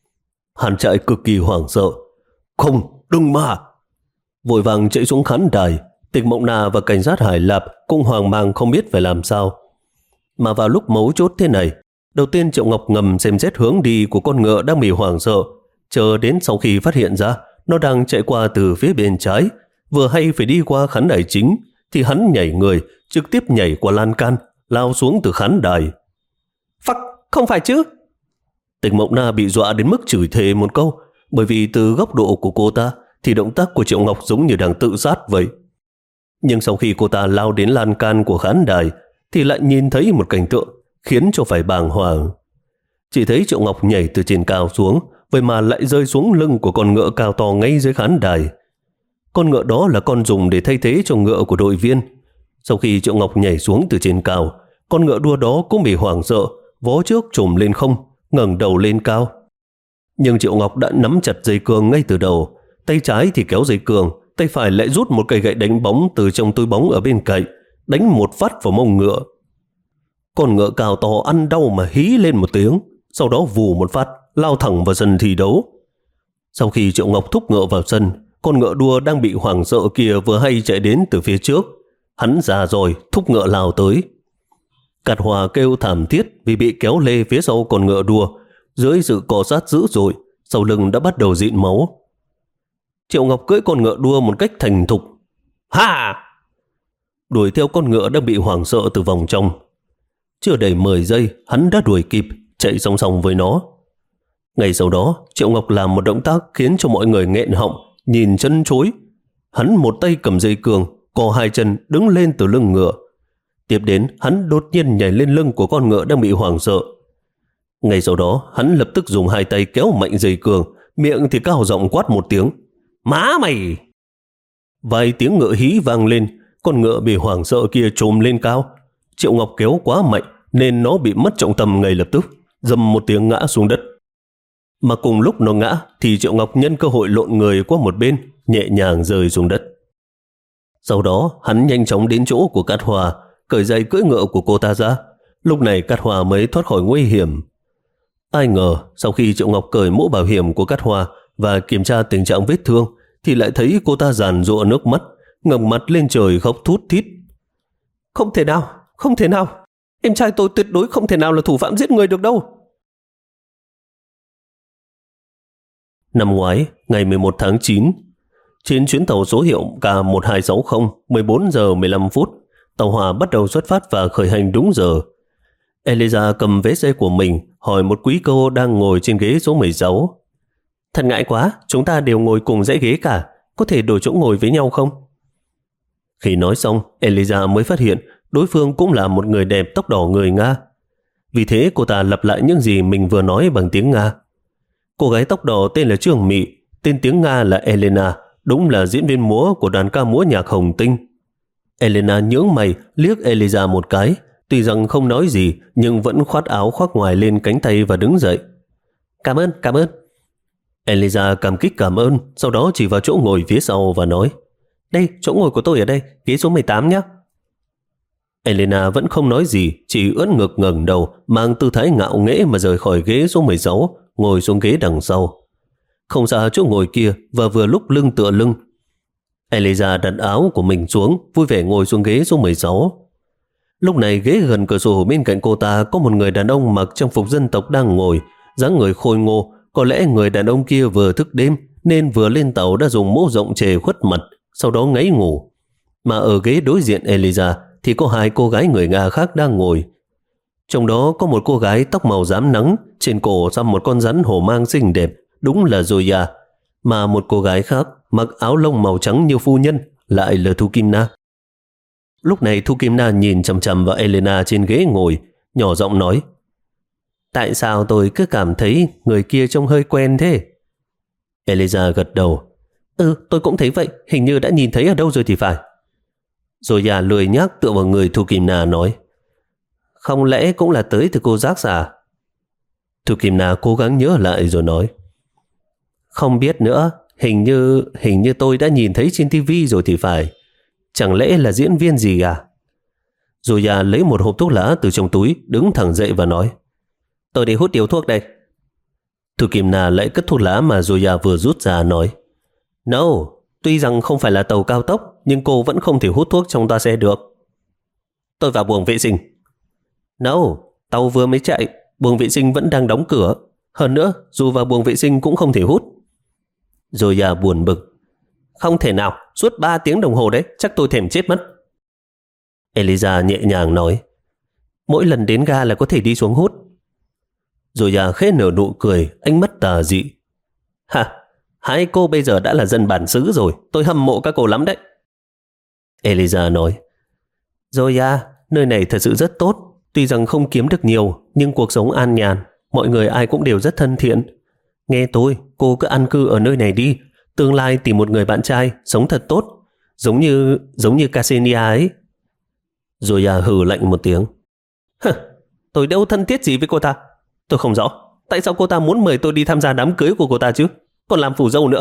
Hàn Trại cực kỳ hoảng sợ. Không, đừng mà! Vội vàng chạy xuống khán đài. Tịch Mộng Na và cảnh sát Hải Lạp cũng hoang mang không biết phải làm sao. Mà vào lúc mấu chốt thế này, đầu tiên Triệu Ngọc ngầm xem xét hướng đi của con ngựa đang bị hoảng sợ, chờ đến sau khi phát hiện ra nó đang chạy qua từ phía bên trái, vừa hay phải đi qua khán đài chính, thì hắn nhảy người, trực tiếp nhảy qua lan can, lao xuống từ khán đài. Phắc, không phải chứ? Tịch Mộng Na bị dọa đến mức chửi thề một câu, bởi vì từ góc độ của cô ta thì động tác của Triệu Ngọc giống như đang tự sát vậy. Nhưng sau khi cô ta lao đến lan can của khán đài thì lại nhìn thấy một cảnh tượng khiến cho phải bàng hoàng. Chỉ thấy Triệu Ngọc nhảy từ trên cao xuống, vậy mà lại rơi xuống lưng của con ngựa cao to ngay dưới khán đài. Con ngựa đó là con dùng để thay thế cho ngựa của đội viên. Sau khi Triệu Ngọc nhảy xuống từ trên cao, con ngựa đua đó cũng bị hoảng sợ, vó trước trồm lên không, ngẩng đầu lên cao. Nhưng Triệu Ngọc đã nắm chặt dây cương ngay từ đầu, tay trái thì kéo dây cương, tay phải lại rút một cây gậy đánh bóng từ trong túi bóng ở bên cạnh, đánh một phát vào mông ngựa. Con ngựa cao to ăn đau mà hí lên một tiếng, sau đó vù một phát, lao thẳng vào sân thi đấu. Sau khi Triệu Ngọc thúc ngựa vào sân, con ngựa đua đang bị hoảng sợ kia vừa hay chạy đến từ phía trước. Hắn già rồi, thúc ngựa lao tới. Cát Hoa kêu thảm thiết vì bị kéo lê phía sau con ngựa đua, dưới sự cọ sát dữ dội, sau lưng đã bắt đầu dịn máu. Triệu Ngọc cưỡi con ngựa đua một cách thành thục. Ha! Đuổi theo con ngựa đang bị hoảng sợ từ vòng trong. Chưa đầy mười giây, hắn đã đuổi kịp, chạy song song với nó. Ngay sau đó, Triệu Ngọc làm một động tác khiến cho mọi người nghẹn họng, nhìn chân chối. Hắn một tay cầm dây cương, co hai chân đứng lên từ lưng ngựa. Tiếp đến, hắn đột nhiên nhảy lên lưng của con ngựa đang bị hoảng sợ. Ngay sau đó, hắn lập tức dùng hai tay kéo mạnh dây cương, miệng thì cao giọng quát một tiếng. Má mày! Vài tiếng ngựa hí vang lên, con ngựa bị hoảng sợ kia trồm lên cao. Triệu Ngọc kéo quá mạnh nên nó bị mất trọng tâm ngay lập tức, dầm một tiếng ngã xuống đất. Mà cùng lúc nó ngã thì Triệu Ngọc nhân cơ hội lộn người qua một bên, nhẹ nhàng rơi xuống đất. Sau đó hắn nhanh chóng đến chỗ của Cát Hoa, cởi giày cưỡi ngựa của cô ta ra. Lúc này Cát Hoa mới thoát khỏi nguy hiểm. Ai ngờ sau khi Triệu Ngọc cởi mũ bảo hiểm của Cát Hoa và kiểm tra tình trạng vết thương thì lại thấy cô ta giàn giụa nước mắt, ngẩng mặt lên trời khóc thút thít. Không thể nào, không thể nào, em trai tôi tuyệt đối không thể nào là thủ phạm giết người được đâu. Năm ngoái, ngày mười một tháng chín, trên chuyến tàu số hiệu K một hai sáu không, mười bốn giờ mười lăm phút, tàu hỏa bắt đầu xuất phát và khởi hành đúng giờ. Eliza cầm vé xe của mình hỏi một quý cô đang ngồi trên ghế số mười sáu. Thật ngại quá, chúng ta đều ngồi cùng dãy ghế cả, có thể đổi chỗ ngồi với nhau không? Khi nói xong, Eliza mới phát hiện đối phương cũng là một người đẹp tóc đỏ người Nga. Vì thế cô ta lặp lại những gì mình vừa nói bằng tiếng Nga. Cô gái tóc đỏ tên là Trương Mị, tên tiếng Nga là Elena, đúng là diễn viên múa của đoàn ca múa nhạc Hồng Tinh. Elena nhướng mày liếc Eliza một cái, tuy rằng không nói gì nhưng vẫn khoát áo khoác ngoài lên cánh tay và đứng dậy. Cảm ơn, cảm ơn. Eliza cảm kích cảm ơn, sau đó chỉ vào chỗ ngồi phía sau và nói, đây, chỗ ngồi của tôi ở đây, ghế số mười tám nhé. Elena vẫn không nói gì, chỉ ưỡn ngực ngẩng đầu, mang tư thái ngạo nghễ mà rời khỏi ghế số mười sáu, ngồi xuống ghế đằng sau. Không xa chỗ ngồi kia và vừa lúc lưng tựa lưng. Eliza đặt áo của mình xuống, vui vẻ ngồi xuống ghế số mười sáu. Lúc này ghế gần cửa sổ bên cạnh cô ta có một người đàn ông mặc trang phục dân tộc đang ngồi, dáng người khôi ngô. Có lẽ người đàn ông kia vừa thức đêm nên vừa lên tàu đã dùng mũ rộng chề khuất mặt, sau đó ngáy ngủ. Mà ở ghế đối diện Eliza thì có hai cô gái người Nga khác đang ngồi. Trong đó có một cô gái tóc màu rám nắng, trên cổ xăm một con rắn hổ mang xinh đẹp, đúng là Zoya. Mà một cô gái khác mặc áo lông màu trắng như phu nhân lại là Thu Kim Na. Lúc này Thu Kim Na nhìn chằm chằm vào Elena trên ghế ngồi, nhỏ giọng nói, tại sao tôi cứ cảm thấy người kia trông hơi quen thế? Eliza gật đầu. Ừ, tôi cũng thấy vậy, hình như đã nhìn thấy ở đâu rồi thì phải. Zoya lười nhác tựa vào người Thu Kim Na nói, không lẽ cũng là tới từ cô Giác à? Thu Kim Na cố gắng nhớ lại rồi nói, không biết nữa, hình như hình như tôi đã nhìn thấy trên tivi rồi thì phải. Chẳng lẽ là diễn viên gì à? Zoya lấy một hộp thuốc lá từ trong túi, đứng thẳng dậy và nói, tôi đi hút điếu thuốc đây. Thu Kim Na lại cất thuốc lá mà Zoya vừa rút ra nói, no, tuy rằng không phải là tàu cao tốc nhưng cô vẫn không thể hút thuốc trong toa xe được. Tôi vào buồng vệ sinh. No, tàu vừa mới chạy, buồng vệ sinh vẫn đang đóng cửa. Hơn nữa, dù vào buồng vệ sinh cũng không thể hút. Zoya buồn bực, không thể nào, suốt ba tiếng đồng hồ đấy, chắc tôi thèm chết mất. Eliza nhẹ nhàng nói, mỗi lần đến ga là có thể đi xuống hút. Zoya khẽ nở nụ cười, ánh mắt tà dị. Hả, hai cô bây giờ đã là dân bản xứ rồi, tôi hâm mộ các cô lắm đấy. Eliza nói, Zoya, nơi này thật sự rất tốt, tuy rằng không kiếm được nhiều, nhưng cuộc sống an nhàn, mọi người ai cũng đều rất thân thiện. Nghe tôi, cô cứ an cư ở nơi này đi, tương lai tìm một người bạn trai, sống thật tốt, giống như giống như Ksenia ấy. Zoya hừ lạnh một tiếng. Hừ, tôi đâu thân thiết gì với cô ta. Tôi không rõ, tại sao cô ta muốn mời tôi đi tham gia đám cưới của cô ta chứ, còn làm phù dâu nữa.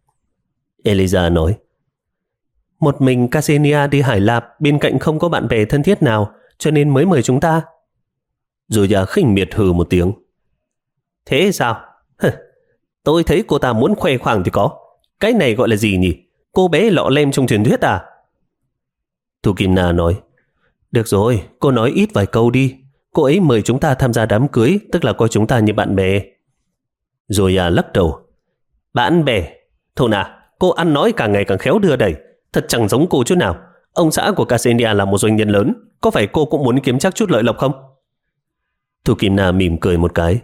Eliza nói, một mình Ksenia đi Hải Lạp, bên cạnh không có bạn bè thân thiết nào, cho nên mới mời chúng ta. Zoya khinh miệt hừ một tiếng. Thế sao? Hừ, tôi thấy cô ta muốn khoe khoang thì có. Cái này gọi là gì nhỉ? Cô bé lọ lem trong truyền thuyết à? Thu Kim Na nói, được rồi, cô nói ít vài câu đi. Cô ấy mời chúng ta tham gia đám cưới, tức là coi chúng ta như bạn bè. Zoya lắc đầu. Bạn bè? Thôi nào, cô ăn nói càng ngày càng khéo đưa đẩy, thật chẳng giống cô chút nào. Ông xã của Ksenia là một doanh nhân lớn, có phải cô cũng muốn kiếm chắc chút lợi lộc không? Thu Kim Na mỉm cười một cái.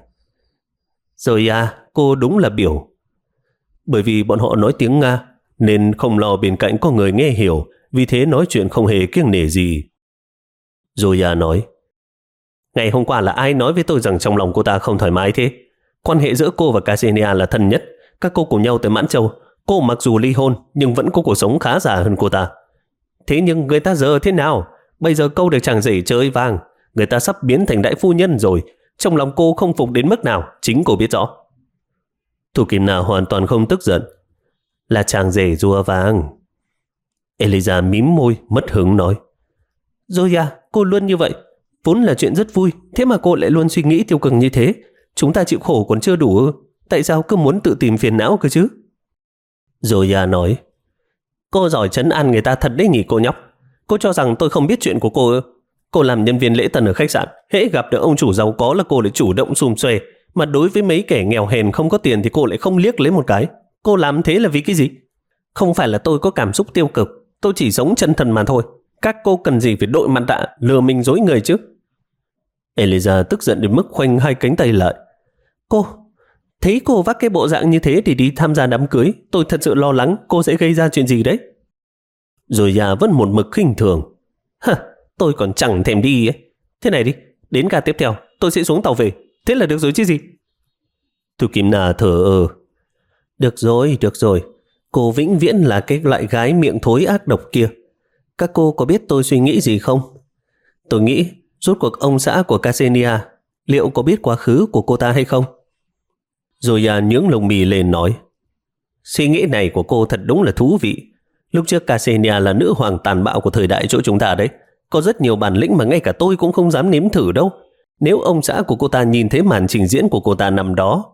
Zoya, cô đúng là biểu. Bởi vì bọn họ nói tiếng Nga, nên không lo bên cạnh có người nghe hiểu, vì thế nói chuyện không hề kiêng nể gì. Zoya nói, ngày hôm qua là ai nói với tôi rằng trong lòng cô ta không thoải mái thế? Quan hệ giữa cô và Ksenia là thân nhất, các cô cùng nhau tới Mãn Châu. Cô mặc dù ly hôn nhưng vẫn có cuộc sống khá giả hơn cô ta. Thế nhưng người ta giờ thế nào? Bây giờ câu được chàng rể chơi vang, người ta sắp biến thành đại phu nhân rồi. Trong lòng cô không phục đến mức nào, chính cô biết rõ. Thu Kim Na hoàn toàn không tức giận. Là chàng rể rùa vàng. Eliza mím môi, mất hứng nói, Zoya, cô luôn như vậy. Vốn là chuyện rất vui, thế mà cô lại luôn suy nghĩ tiêu cực như thế. Chúng ta chịu khổ còn chưa đủ ư? Tại sao cứ muốn tự tìm phiền não cơ chứ? Zoya nói, cô giỏi trấn an người ta thật đấy nhỉ cô nhóc. Cô cho rằng tôi không biết chuyện của cô ư? Cô làm nhân viên lễ tân ở khách sạn, hễ gặp được ông chủ giàu có là cô lại chủ động xùm xuê, mà đối với mấy kẻ nghèo hèn không có tiền thì cô lại không liếc lấy một cái. Cô làm thế là vì cái gì? Không phải là tôi có cảm xúc tiêu cực, tôi chỉ sống chân thần mà thôi. Các cô cần gì phải đội mặt nạ lừa mình dối người chứ? Eliza tức giận đến mức khoanh hai cánh tay lại. Cô, Thấy cô vác cái bộ dạng như thế để đi tham gia đám cưới, tôi thật sự lo lắng cô sẽ gây ra chuyện gì đấy. Rồi già vẫn một mực khinh thường. Hả, tôi còn chẳng thèm đi ấy. Thế này đi, đến ga tiếp theo, tôi sẽ xuống tàu về. Thế là được rồi chứ gì. Thu Kim Na thở ơ. Được rồi, được rồi. Cô vĩnh viễn là cái loại gái miệng thối ác độc kia. Các cô có biết tôi suy nghĩ gì không? Tôi nghĩ, rốt cuộc ông xã của Ksenia liệu có biết quá khứ của cô ta hay không? Rồi à, nhướng lông mì lên nói. Suy nghĩ này của cô thật đúng là thú vị. Lúc trước Ksenia là nữ hoàng tàn bạo của thời đại chỗ chúng ta đấy. Có rất nhiều bản lĩnh mà ngay cả tôi cũng không dám nếm thử đâu. Nếu ông xã của cô ta nhìn thấy màn trình diễn của cô ta nằm đó.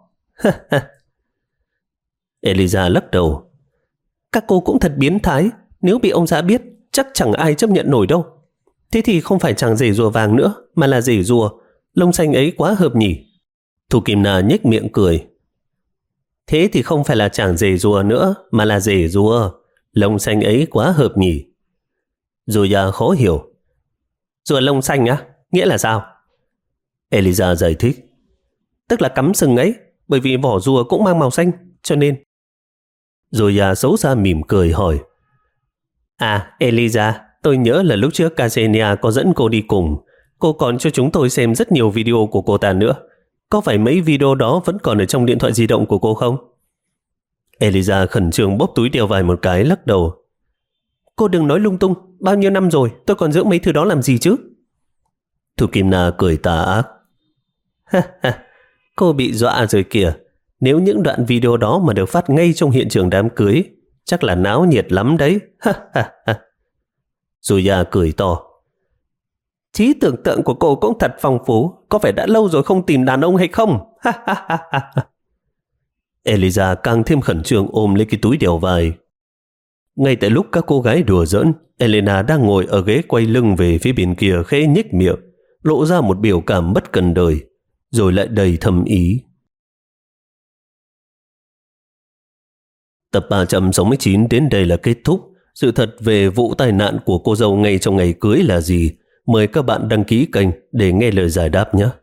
Eliza lắc đầu. Các cô cũng thật biến thái. Nếu bị ông xã biết, chắc chẳng ai chấp nhận nổi đâu. Thế thì không phải chàng rể rùa vàng nữa, mà là rể rùa. Lông xanh ấy quá hợp nhỉ. Thu Kim Na nhếch miệng cười. Thế thì không phải là chàng rể rùa nữa, mà là rể rùa. Lông xanh ấy quá hợp nhỉ. Rồi à, khó hiểu. Rùa lông xanh á? Nghĩa là sao? Eliza giải thích. Tức là cắm sừng ấy, bởi vì vỏ rùa cũng mang màu xanh, cho nên. Rồi à, xấu xa mỉm cười hỏi. À, Eliza, tôi nhớ là lúc trước Ksenia có dẫn cô đi cùng. Cô còn cho chúng tôi xem rất nhiều video của cô ta nữa. Có phải mấy video đó vẫn còn ở trong điện thoại di động của cô không? Eliza khẩn trương bóp túi đeo vai một cái, lắc đầu. Cô đừng nói lung tung, bao nhiêu năm rồi tôi còn giữ mấy thứ đó làm gì chứ? Thu Kim Na cười tà ác. Ha ha, cô bị dọa rồi kìa. Nếu những đoạn video đó mà được phát ngay trong hiện trường đám cưới, chắc là náo nhiệt lắm đấy. Ha ha ha. Julia cười to. Trí tưởng tượng của cô cũng thật phong phú. Có phải đã lâu rồi không tìm đàn ông hay không? Ha ha ha ha. Eliza càng thêm khẩn trương ôm lấy cái túi đeo vai. Ngay tại lúc các cô gái đùa giỡn, Elena đang ngồi ở ghế quay lưng về phía bên kia khẽ nhếch miệng, lộ ra một biểu cảm bất cần đời, rồi lại đầy thâm ý. Tập ba trăm sáu mươi chín đến đây là kết thúc. Sự thật về vụ tai nạn của cô dâu ngay trong ngày cưới là gì? Mời các bạn đăng ký kênh để nghe lời giải đáp nhé.